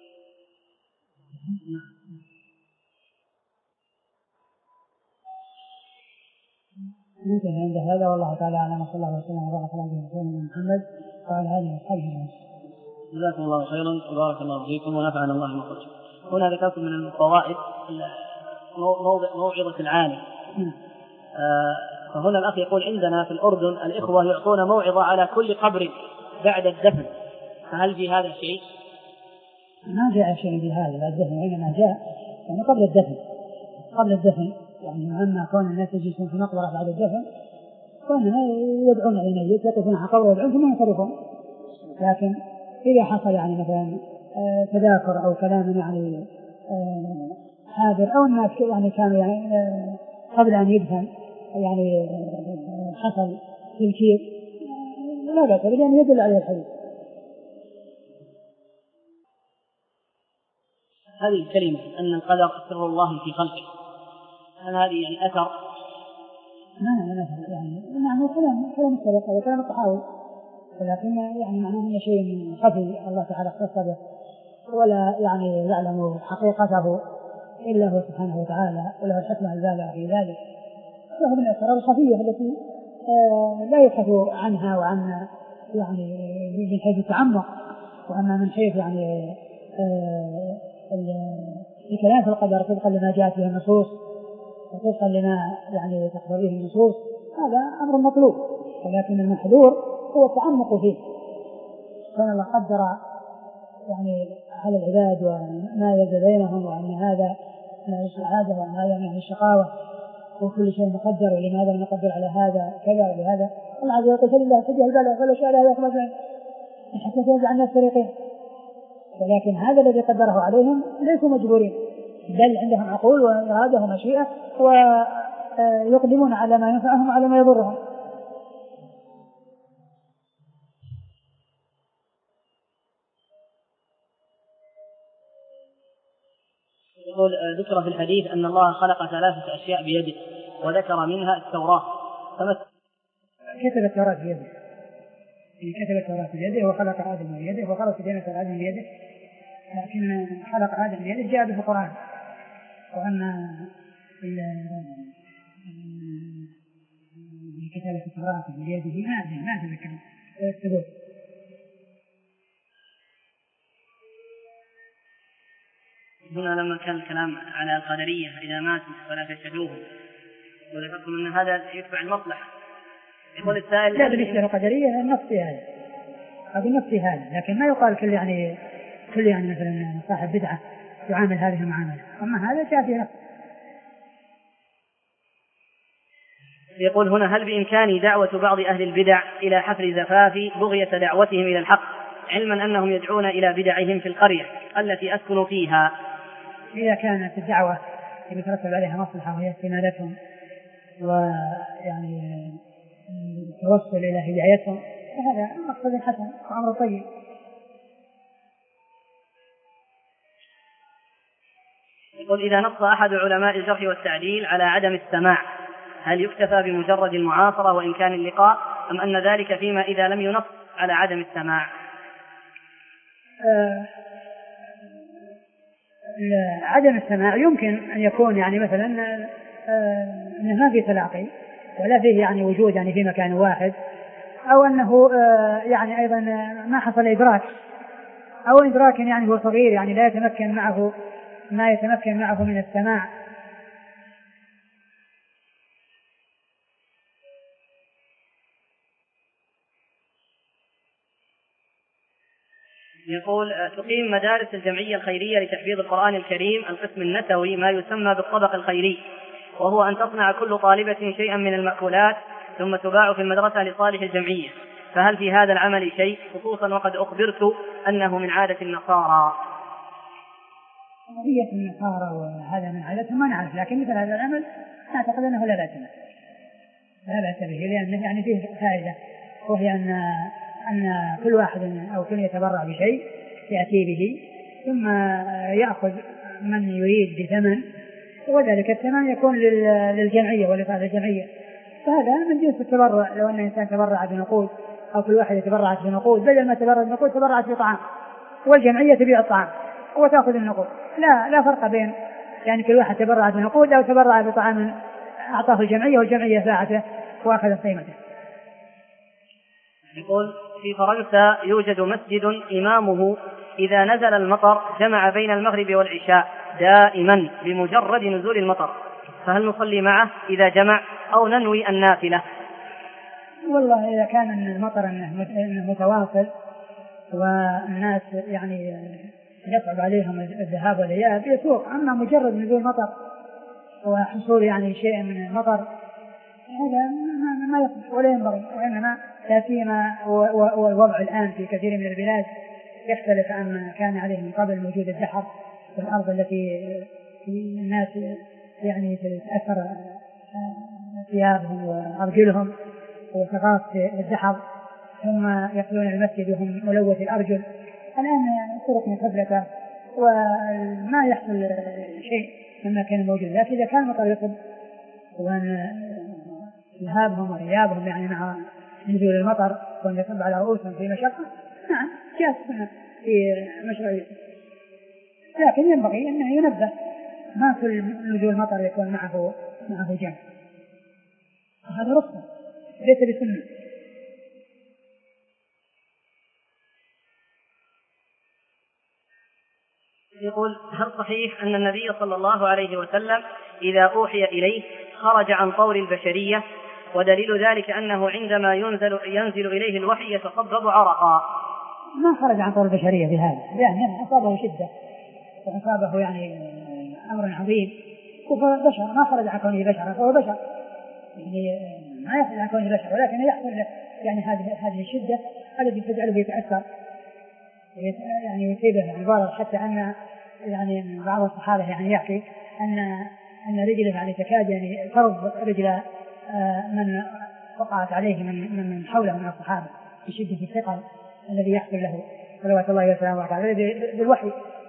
ننتهي عند هذا، والله تعالى أعلم، وصلى الله وسلم وبارك على نبينا محمد وعلى آله وصحبه. جزاكم الله خيرا وبارك الله فيكم ونفعنا الله بما قلتم. هنا ذكرت من الفوائد موعظة العالم. آه فهنا الأخ يقول عندنا في الأردن الإخوة يعطون موعظة على كل قبر بعد الدفن، فهل في هذا شيء؟ ما جاء شيء في هذا بعد الدفن، إنما جاء يعني قبل الدفن قبل الدفن يعني أما كون الناس يجلسون في مقبرة بعد الدفن كونها يدعون إلى الميت يقفون على قبره يدعون ثم ينصرفون. لكن إذا حصل يعني مثلا آه تذاكر أو كلام يعني آه حاضر أو الناس يعني كانوا يعني آه قبل أن يدفن يعني آه حصل تنكير لا بأس به، يعني يدل عليه الحديث. هذه الكلمة أن القدر سر الله في خلقه، هل هذه يعني أثر؟ ما لا مثل يعني نعم كلام كلام السلف هذا كلام الطحاوي، ولكن يعني معناه أن شيء خفي الله تعالى اختص به ولا يعني يعلم حقيقته إلا هو سبحانه وتعالى، وله الحكمة البالغة في ذلك. وهو من الأسرار الخفية التي آه لا يبحث عنها وعن يعني من حيث التعمق، وأما من حيث يعني آه الكلام في القدر طبقا لما جاءت به النصوص وطبقا لما يعني تقتضيه النصوص هذا أمر مطلوب، ولكن المحذور هو التعمق فيه. كان الله قدر يعني على العباد وما يجري بينهم، وأن هذا من السعادة وأن هذا من الشقاوة، وكل شيء مقدر، ولماذا نقدر على هذا كذا ولهذا. الله عز وجل قال الله سجل البلع فلا شاء له يخرج حتى يجعل الناس فريقين، ولكن هذا الذي قدره عليهم ليسوا مجبورين، بل عندهم عقول وإرادة ومشيئة ويقدمون على ما ينفعهم وعلى ما يضرهم. يقول ذكر في الحديث أن الله خلق ثلاثة أشياء بيده وذكر منها التوراة، فمثل كتب التوراة بيده، كتب التوراة بيده وخلق آدم بيده وخلق جنة آدم بيده، لكن خلق آدم بيده جاء به القرآن. وأن كتابة التوراة بيده ما أدري ما أتذكر الثبوت. هنا لما كان الكلام على القدرية إذا ماتوا فلا تشهدوهم، وذكرتم أن هذا يدفع المصلحة. يقول السائل لا بالنسبة للقدرية النص هذا هذا النص هذا، لكن ما يقال كل يعني كل يعني مثلا صاحب بدعة يعامل هذه المعاملة، أما هذا جاء فيه نص. يقول هنا هل بإمكاني دعوة بعض أهل البدع إلى حفل زفافي بغية دعوتهم إلى الحق، علما أنهم يدعون إلى بدعهم في القرية التي أسكن فيها؟ إذا كانت الدعوة يترتب عليها مصلحة وهي استنادتهم ويعني التوصل إلى هدايتهم فهذا مقصد حسن وأمر طيب. يقول إذا نص أحد علماء الجرح والتعديل على عدم السماع هل يكتفى بمجرد المعاصرة وإن كان اللقاء، أم أن ذلك فيما إذا لم ينص على عدم السماع؟ آه عدم السماع يمكن أن يكون يعني مثلا آه أنه ما في تلاقي ولا فيه يعني وجود يعني في مكان واحد، أو أنه آه يعني أيضا ما حصل إدراك، أو إدراك يعني هو صغير يعني لا يتمكن معه ما يتمكن معه من السماع. يقول تقيم مدارس الجمعية الخيرية لتحفيظ القرآن الكريم القسم النسوي ما يسمى بالطبق الخيري، وهو أن تصنع كل طالبة شيئا من المأكولات ثم تباع في المدرسة لصالح الجمعية، فهل في هذا العمل شيء، خصوصا وقد أخبرت أنه من عادة النصارى؟ قضية النصارى وهذا من عادتهم ما نعرف، لكن مثل هذا العمل نعتقد أنه لا بأس به لا بأس به لأنه يعني فيه فائدة، وهي أن أن كل واحد أو كل يتبرع بشيء يأتي به ثم يأخذ من يريد بثمن، وذلك الثمن يكون للجمعية ولصالح الجمعية، فهذا من جنس التبرع. لو أن إنسان تبرع بنقود أو كل واحد يتبرع بنقود، بدل ما تبرع بنقود تبرعت بطعام والجمعية تبيع الطعام وتأخذ النقود، لا لا فرق بين يعني كل واحد تبرع بنقود أو تبرع بطعام أعطاه الجمعية والجمعية ساعته وأخذ قيمته. يقول في فرنسا يوجد مسجد إمامه إذا نزل المطر جمع بين المغرب والعشاء دائما بمجرد نزول المطر، فهل نصلي معه إذا جمع أو ننوي النافلة؟ والله إذا كان المطر إنه متواصل والناس يعني يصعب عليهم الذهاب والإياب يسوق، أما مجرد نزول مطر وحصول يعني شيء من المطر هذا ما يصح ولا ينبغي، وإنما لا سيما والوضع الآن في كثير من البلاد يختلف عما كان عليه من قبل، موجود الدحر في الأرض التي الناس يعني تتأثر ثيابهم وأرجلهم وتغاص في الدحر ثم يقلون المسجد وهم ملوث الأرجل. الآن طرق مكفلة وما يحصل شيء مما كان موجود، لكن إذا كان المطر يصب وأن ذهابهم وغيابهم يعني مع نزول المطر وأن يصب على رؤوسهم في مشقة، نعم جاءت في مشروعية، لكن ينبغي أنه ينبه ما كل نزول المطر يكون معه معه جمع، هذا رخصة ليس بسنة. يقول هل صحيح أن النبي صلى الله عليه وسلم إذا أوحي إليه خرج عن طور البشرية، ودليل ذلك أنه عندما ينزل, ينزل إليه الوحي يتصبب عرقا؟ ما خرج عن طور البشرية بهذا، يعني أصابه شدة وأصابه يعني أمر عظيم، وهو بشر ما خرج عن كونه بشر، فهو بشر يعني ما يخرج عن كونه بشر، ولكن يحصل يعني هذه هذه الشدة التي تجعله يتأثر يعني يصيبه الضرر، حتى أن يعني بعض الصحابة يعني يحكي أن أن رجله يعني تكاد يعني ترض رجل من وقعت عليه من من حوله من الصحابة بشدة الثقل الذي يحصل له صلوات الله وسلامه عليه بالوحي.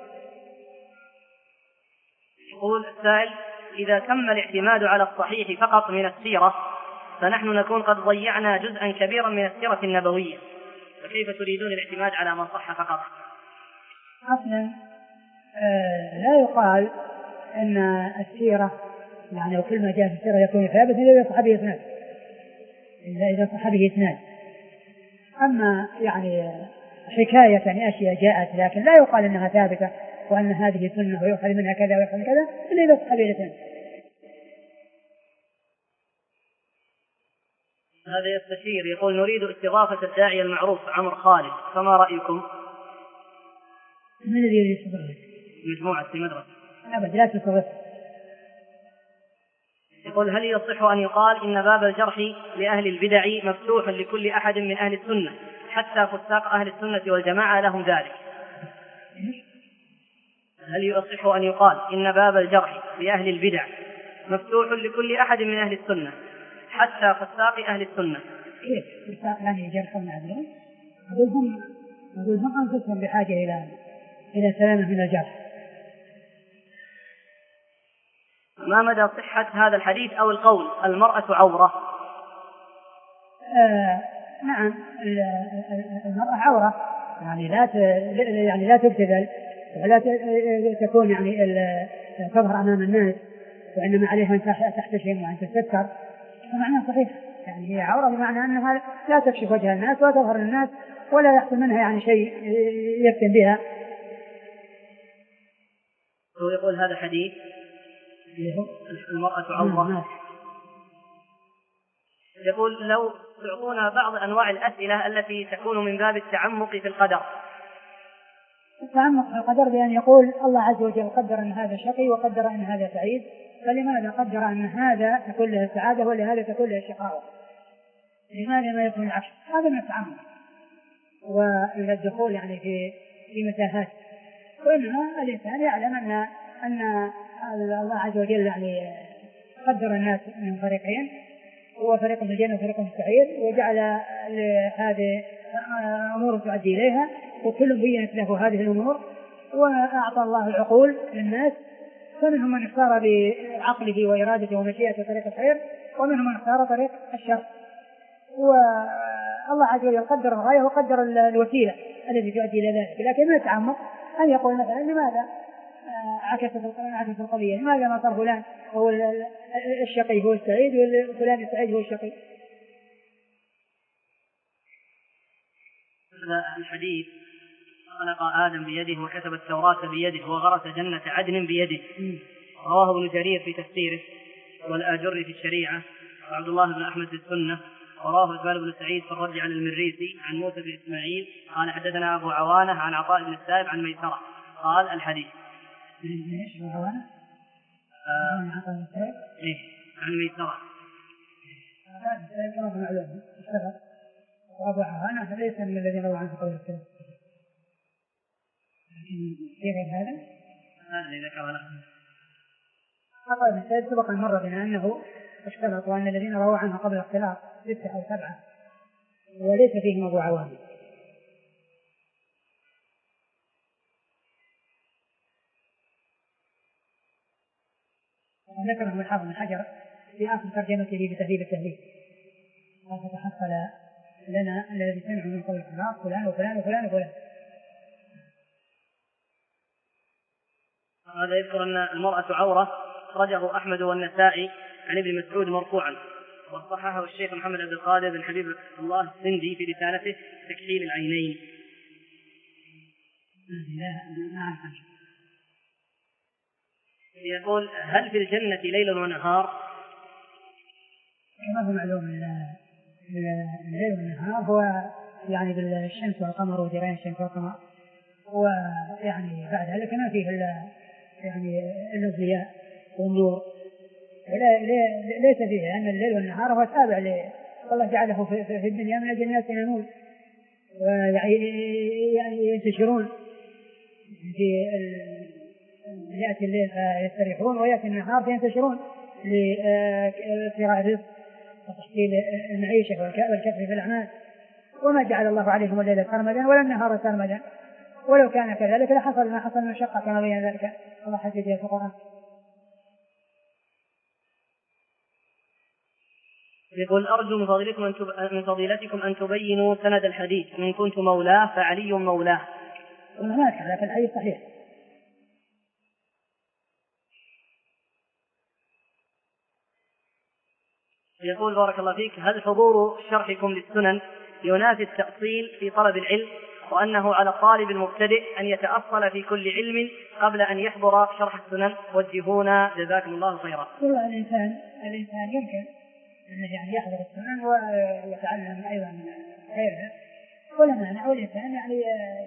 يقول السائل إذا تم الاعتماد على الصحيح فقط من السيرة فنحن نكون قد ضيعنا جزءا كبيرا من السيرة النبوية، فكيف تريدون الاعتماد على من صح فقط؟ أصلا آه لا يقال أن السيرة يعني وكل ما جاء في السيرة يكون ثابت إلا إذا صحابه إسناد، إلا إذا صحابه إسناد. أما يعني حكاية يعني أشياء جاءت لكن لا يقال أنها ثابتة وأن هذه سنة ويؤخذ منها كذا ويؤخذ كذا إلا إذا صحابه إسناد. هذا يستشير يقول نريد استضافة الداعية المعروف عمرو خالد، فما رأيكم؟ من الذي يريد استضافة؟ مجموعة في مدرسة. أبدا لا تستضيف. يقول هل يصح أن يقال إن باب الجرح لأهل البدع مفتوح لكل أحد من أهل السنة حتى فساق أهل السنة والجماعة لهم ذلك؟ هل يصح أن يقال إن باب الجرح لأهل البدع مفتوح لكل أحد من أهل السنة حتى فساق أهل السنة؟ كيف فساق يعني جرحهم عدلون؟ أقول هم أقول هم أنفسهم بحاجة إلى إلى سلامة من الجرح. ما مدى صحة هذا الحديث أو القول المرأة عورة؟ آه نعم المرأة عورة، يعني لا يعني لا تبتذل ولا تكون يعني تظهر أمام الناس، وإنما عليها أن تحتشم وأن تستتر، فمعناه صحيح، يعني هي عورة بمعنى أنها لا تكشف وجه الناس ولا تظهر للناس ولا يحصل منها يعني شيء يفتن بها. هو يقول هذا حديث المرأة عورة. يقول لو تعطونا بعض أنواع الأسئلة التي تكون من باب التعمق في القدر تعمق في القدر بأن يقول الله عز وجل قدر أن هذا شقي وقدر أن هذا سعيد، فلماذا قدر أن هذا تكون له السعادة ولهذا تكون له الشقاوة؟ لماذا ما يكون العكس؟ هذا من التعمق والدخول يعني في في متاهات. وإنما الإنسان يعلم أن أن الله عز وجل يعني قدر الناس من فريقين، هو فريق في الجنة وفريق في السعير، وجعل هذه أمور تؤدي إليها، وكل بينت له هذه الأمور، وأعطى الله العقول للناس، فمنهم من اختار بعقله وإرادته ومشيئته طريق الخير، ومنهم من اختار طريق الشر. والله عز وجل قدر الغاية وقدر الوسيلة التي تؤدي إلى ذلك، لكن ما يتعمق أن يقول مثلا لماذا عكست عكست القضية، لماذا ما صار فلان هو الشقي هو السعيد وفلان السعيد هو الشقي. هذا الحديث خلق آدم بيده وكتب التوراة بيده وغرس جنة عدن بيده، رواه ابن جرير في تفسيره والآجري في الشريعة وعبد الله بن أحمد في السنة، ورواه عثمان بن سعيد في الرد على المريسي عن موسى بن إسماعيل قال حدثنا أبو عوانة عن عطاء بن السائب عن ميسرة قال الحديث ايش أبو عوانة؟ إيه عن ميسرة. وأبو عوانة ليس من الذين رووا عنه قول السلام، لكن في غير هذا هذا اللي ذكره له. عطاء بن السائب سبق المرة بنا أنه اختلط، وأن الذين رووا عنه قبل الاختلاط ستة أو سبعة وليس فيهم أبو عوانة. وذكره ابن الحافظ بن حجر في آخر ترجمته بتهذيب التهذيب، فتحصل لنا الذي سمع من قول الخلاق فلان وفلان وفلان وفلان. هذا يذكر أن المرأة عورة، أخرجه أحمد والنسائي عن ابن مسعود مرفوعا، وصححه الشيخ محمد عبد القادر بن حبيب الله السندي في رسالته تكحيل العينين. يقول هل في الجنة ليل ونهار؟ كما هو معلوم الليل والنهار هو يعني بالشمس والقمر وجريان الشمس والقمر، ويعني بعد ذلك ما فيه إلا يعني الضياء والنور، ليس فيه لأن الليل والنهار هو تابع له، الله جعله في الدنيا من أجل الناس ينامون ويعني ينتشرون، في يأتي الليل فيستريحون ويأتي النهار فينتشرون لابتغاء الرزق وتحصيل المعيشة والكسب في الأعمال. وما جعل الله عليهم الليل سرمدا ولا النهار سرمدا، ولو كان كذلك لحصل ما حصل من مشقة كما بين ذلك الله حديث في القرآن. يقول أرجو من فضيلتكم أن من فضيلتكم أن تبينوا سند الحديث، إن كنت مولاه فعلي مولاه. وهناك هذا في الحديث صحيح. يقول بارك الله فيك هل حضور شرحكم للسنن ينافي التأصيل في طلب العلم، وأنه على الطالب المبتدئ أن يتأصل في كل علم قبل أن يحضر شرح السنن؟ وجهونا جزاكم الله خيرا. والله الإنسان الإنسان يمكن أنه يعني يحضر السنن ويتعلم أيضا غيرها ولا مانع، والإنسان يعني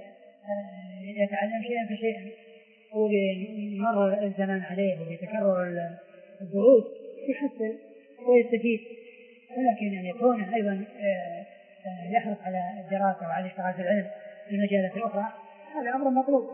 يتعلم شيئا فشيئا، وبمر الزمان عليه وبتكرر الدروس يحصل ويستفيد، ولكن أن يكون أيضا يحرص على الدراسة وعلى اشتغال في العلم في المجالات الأخرى هذا أمر مطلوب.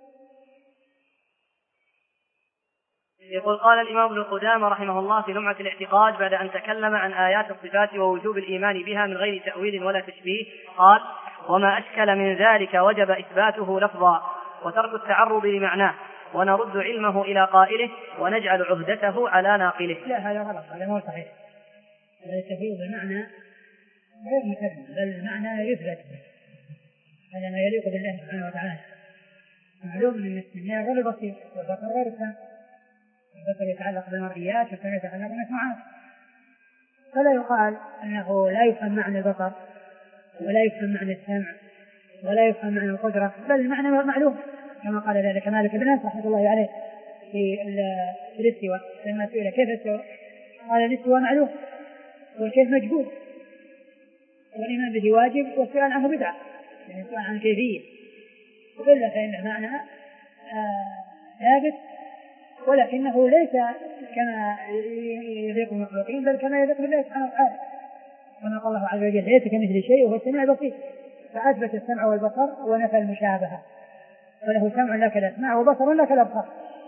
يقول قال الإمام ابن قدامة رحمه الله في لمعة الاعتقاد بعد أن تكلم عن آيات الصفات ووجوب الإيمان بها من غير تأويل ولا تشبيه قال وما أشكل من ذلك وجب إثباته لفظا وترك التعرض لمعناه، ونرد علمه إلى قائله ونجعل عهدته على ناقله. لا هذا غلط، هذا مو صحيح. التفويض بالمعنى غير مثبت، بل المعنى يثبت، هذا ما يليق بالله سبحانه وتعالى. معلوم أن السماع غير بسيط والبصر غير السمع، البصر يتعلق بالمرئيات والسمع يتعلق بالمسموعات، فلا يقال أنه لا يفهم معنى البصر ولا يفهم معنى السمع ولا يفهم معنى القدرة، بل المعنى معلوم كما قال ذلك مالك بن أنس رحمه الله عليه في الاستواء لما سئل كيف استوى قال الاستواء معلوم والكيف مجهول، والإيمان به واجب والسؤال عنه بدعة، يعني السؤال عن كيفية. وإلا فإن معنى ثابت، ولكنه ليس كما يليق بالمخلوقين بل كما يليق بالله سبحانه وتعالى، كما قال الله عز وجل ليس كمثله شيء وهو السميع البصير، فأثبت السمع والبصر ونفى المشابهة، فله سمع لا كالأسماع وبصر لا كالأبصار.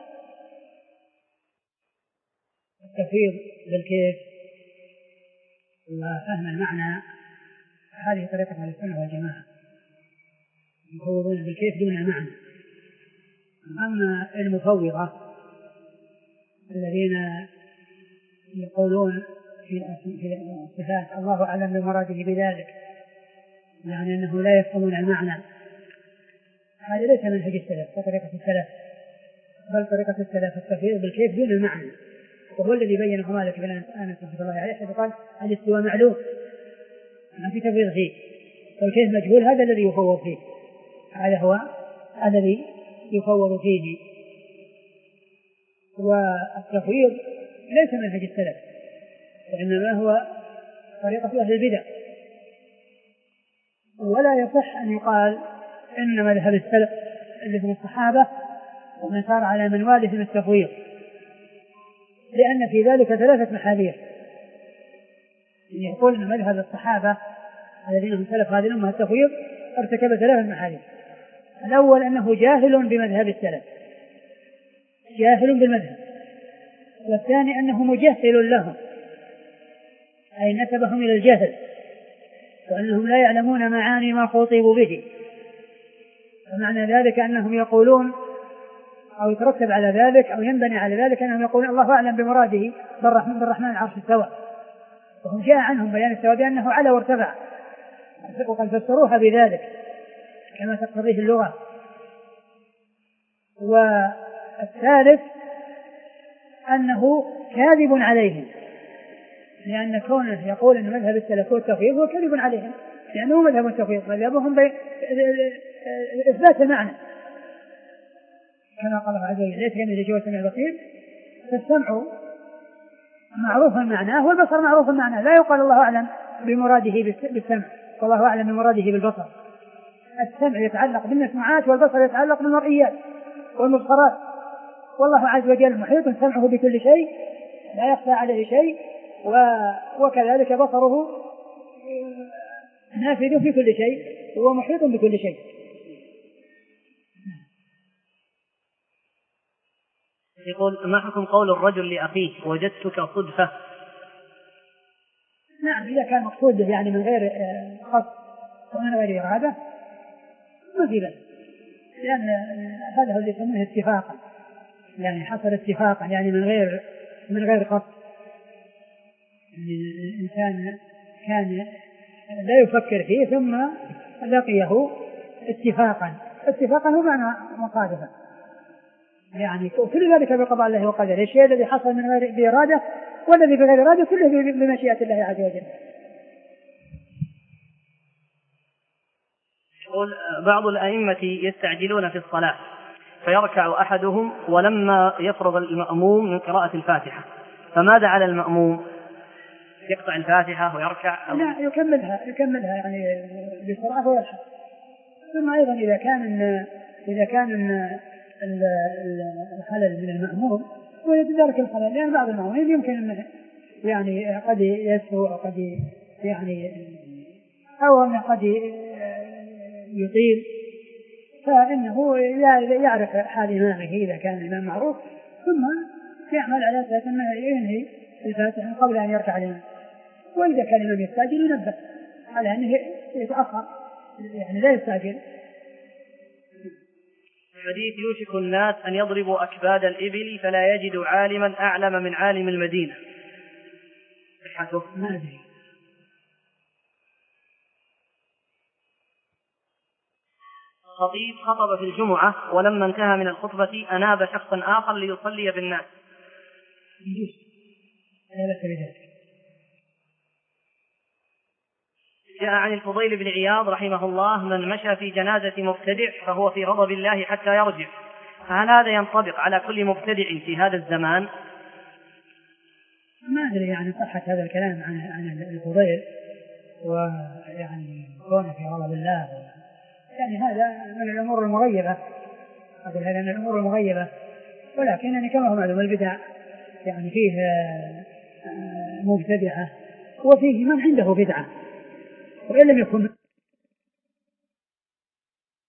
التفويض بالكيف وفهم المعنى هذه طريقة أهل السنة والجماعة، يفوضون بالكيف دون المعنى. أما المفوضة الذين يقولون في الصفات الله أعلم بمراده بذلك، يعني أنه لا يفهمون المعنى، هذا ليس منهج السلف وطريقة السلف، بل طريقة السلف التفويض بالكيف دون المعنى، وهو الذي بينه مالك بن أنس رحمه الله عليه حيث قال الاستواء معلوم ما في تفويض فيه، والكيف مجهول، هذا الذي يفوض فيه، هذا هو الذي يفوض فيه. والتفويض ليس منهج السلف، وإنما هو طريقة أهل البدع، ولا يصح أن يقال إن مذهب السلف اللي من الصحابة ومن سار على منوالهم التفويض، لأن في ذلك ثلاثة محاذير. يقول أن مذهب الصحابة الذين هم سلف هذه الأمة التفويض ارتكب ثلاثة محاذير. الأول أنه جاهل بمذهب السلف، جاهل بالمذهب، والثاني أنه مجهل لهم أي نسبهم إلى الجهل، وأنهم لا يعلمون معاني ما خطبوا به، ومعنى ذلك أنهم يقولون أو يترتب على ذلك أو ينبني على ذلك أنهم يقولون الله أعلم بمراده بالرحمن, بالرحمن العرش استوى، وهم جاء عنهم بيان استوى بأنه على وارتفع، وقد فسروها بذلك كما تقتضيه اللغة. والثالث أنه كاذب عليهم، لأن كونه يقول أن مذهب السلف هو التفويض هو كاذب عليهم، لأنه مذهب التفويض مذهبهم إثبات المعنى، كما قال الله عز وجل ليس كمثله شيء وهو السميع البصير، فالسمع معروف معناه والبصر معروف معناه، لا يقال الله أعلم بمراده بالسمع والله أعلم بمراده بالبصر. السمع يتعلق بالمسموعات والبصر يتعلق بالمرئيات والمبصرات، والله عز وجل محيط سمعه بكل شيء لا يخفى عليه شيء، وكذلك بصره نافذ في كل شيء ومحيط بكل شيء. يقول ما حكم قول الرجل لأخيه وجدتك صدفة؟ نعم، إذا كان مقصود يعني من غير قصد ومن غير إرادة ما في بأس، لأن هذا هو اللي يسمونه اتفاقا، يعني حصل اتفاقا يعني من غير من غير قصد، يعني الإنسان كان لا يفكر فيه ثم لقيه اتفاقا، اتفاقا هو معنى مصادفة، يعني كل ذلك بقضاء الله وقدره، الشيء الذي حصل من غير بإرادة والذي بغير إرادة كله بمشيئة الله عز وجل. يقول بعض الأئمة يستعجلون في الصلاة فيركع أحدهم ولما يفرغ المأموم من قراءة الفاتحة، فماذا على المأموم؟ يقطع الفاتحة ويركع أو لا يكملها يكملها يعني بسرعة ويرحل. ثم أيضا إذا كان إذا كان الخلل من المأموم ويتدارك الخلل، لأن بعض المأمومين يمكن أن يعني قد يسهو أو قد يعني أو أنه قد يطيل، فإنه يعرف حال إمامه إذا كان الإمام معروف، ثم يعمل على أساس أنه ينهي الفاتحة قبل أن يركع الإمام، وإذا كان الإمام يستعجل ينبه على أنه يتأخر يعني لا يستعجل. حديث يوشك الناس أن يضربوا أكباد الإبل فلا يجد عالما أعلم من عالم المدينة، صحته ما أدري. خطيب خطب في الجمعة ولما انتهى من الخطبة أناب شخصا آخر ليصلي بالناس. جاء عن الفضيل بن عياض رحمه الله من مشى في جنازة مبتدع فهو في غضب الله حتى يرجع، فهل هذا ينطبق على كل مبتدع في هذا الزمان؟ ما أدري يعني صحة هذا الكلام عن عن الفضيل، ويعني كونه في غضب الله يعني هذا من الأمور المغيبة، أقول هذا من الأمور المغيبة، ولكن يعني كما هو معلوم البدع يعني فيه مبتدعة وفيه من عنده بدعة وإن لم يكن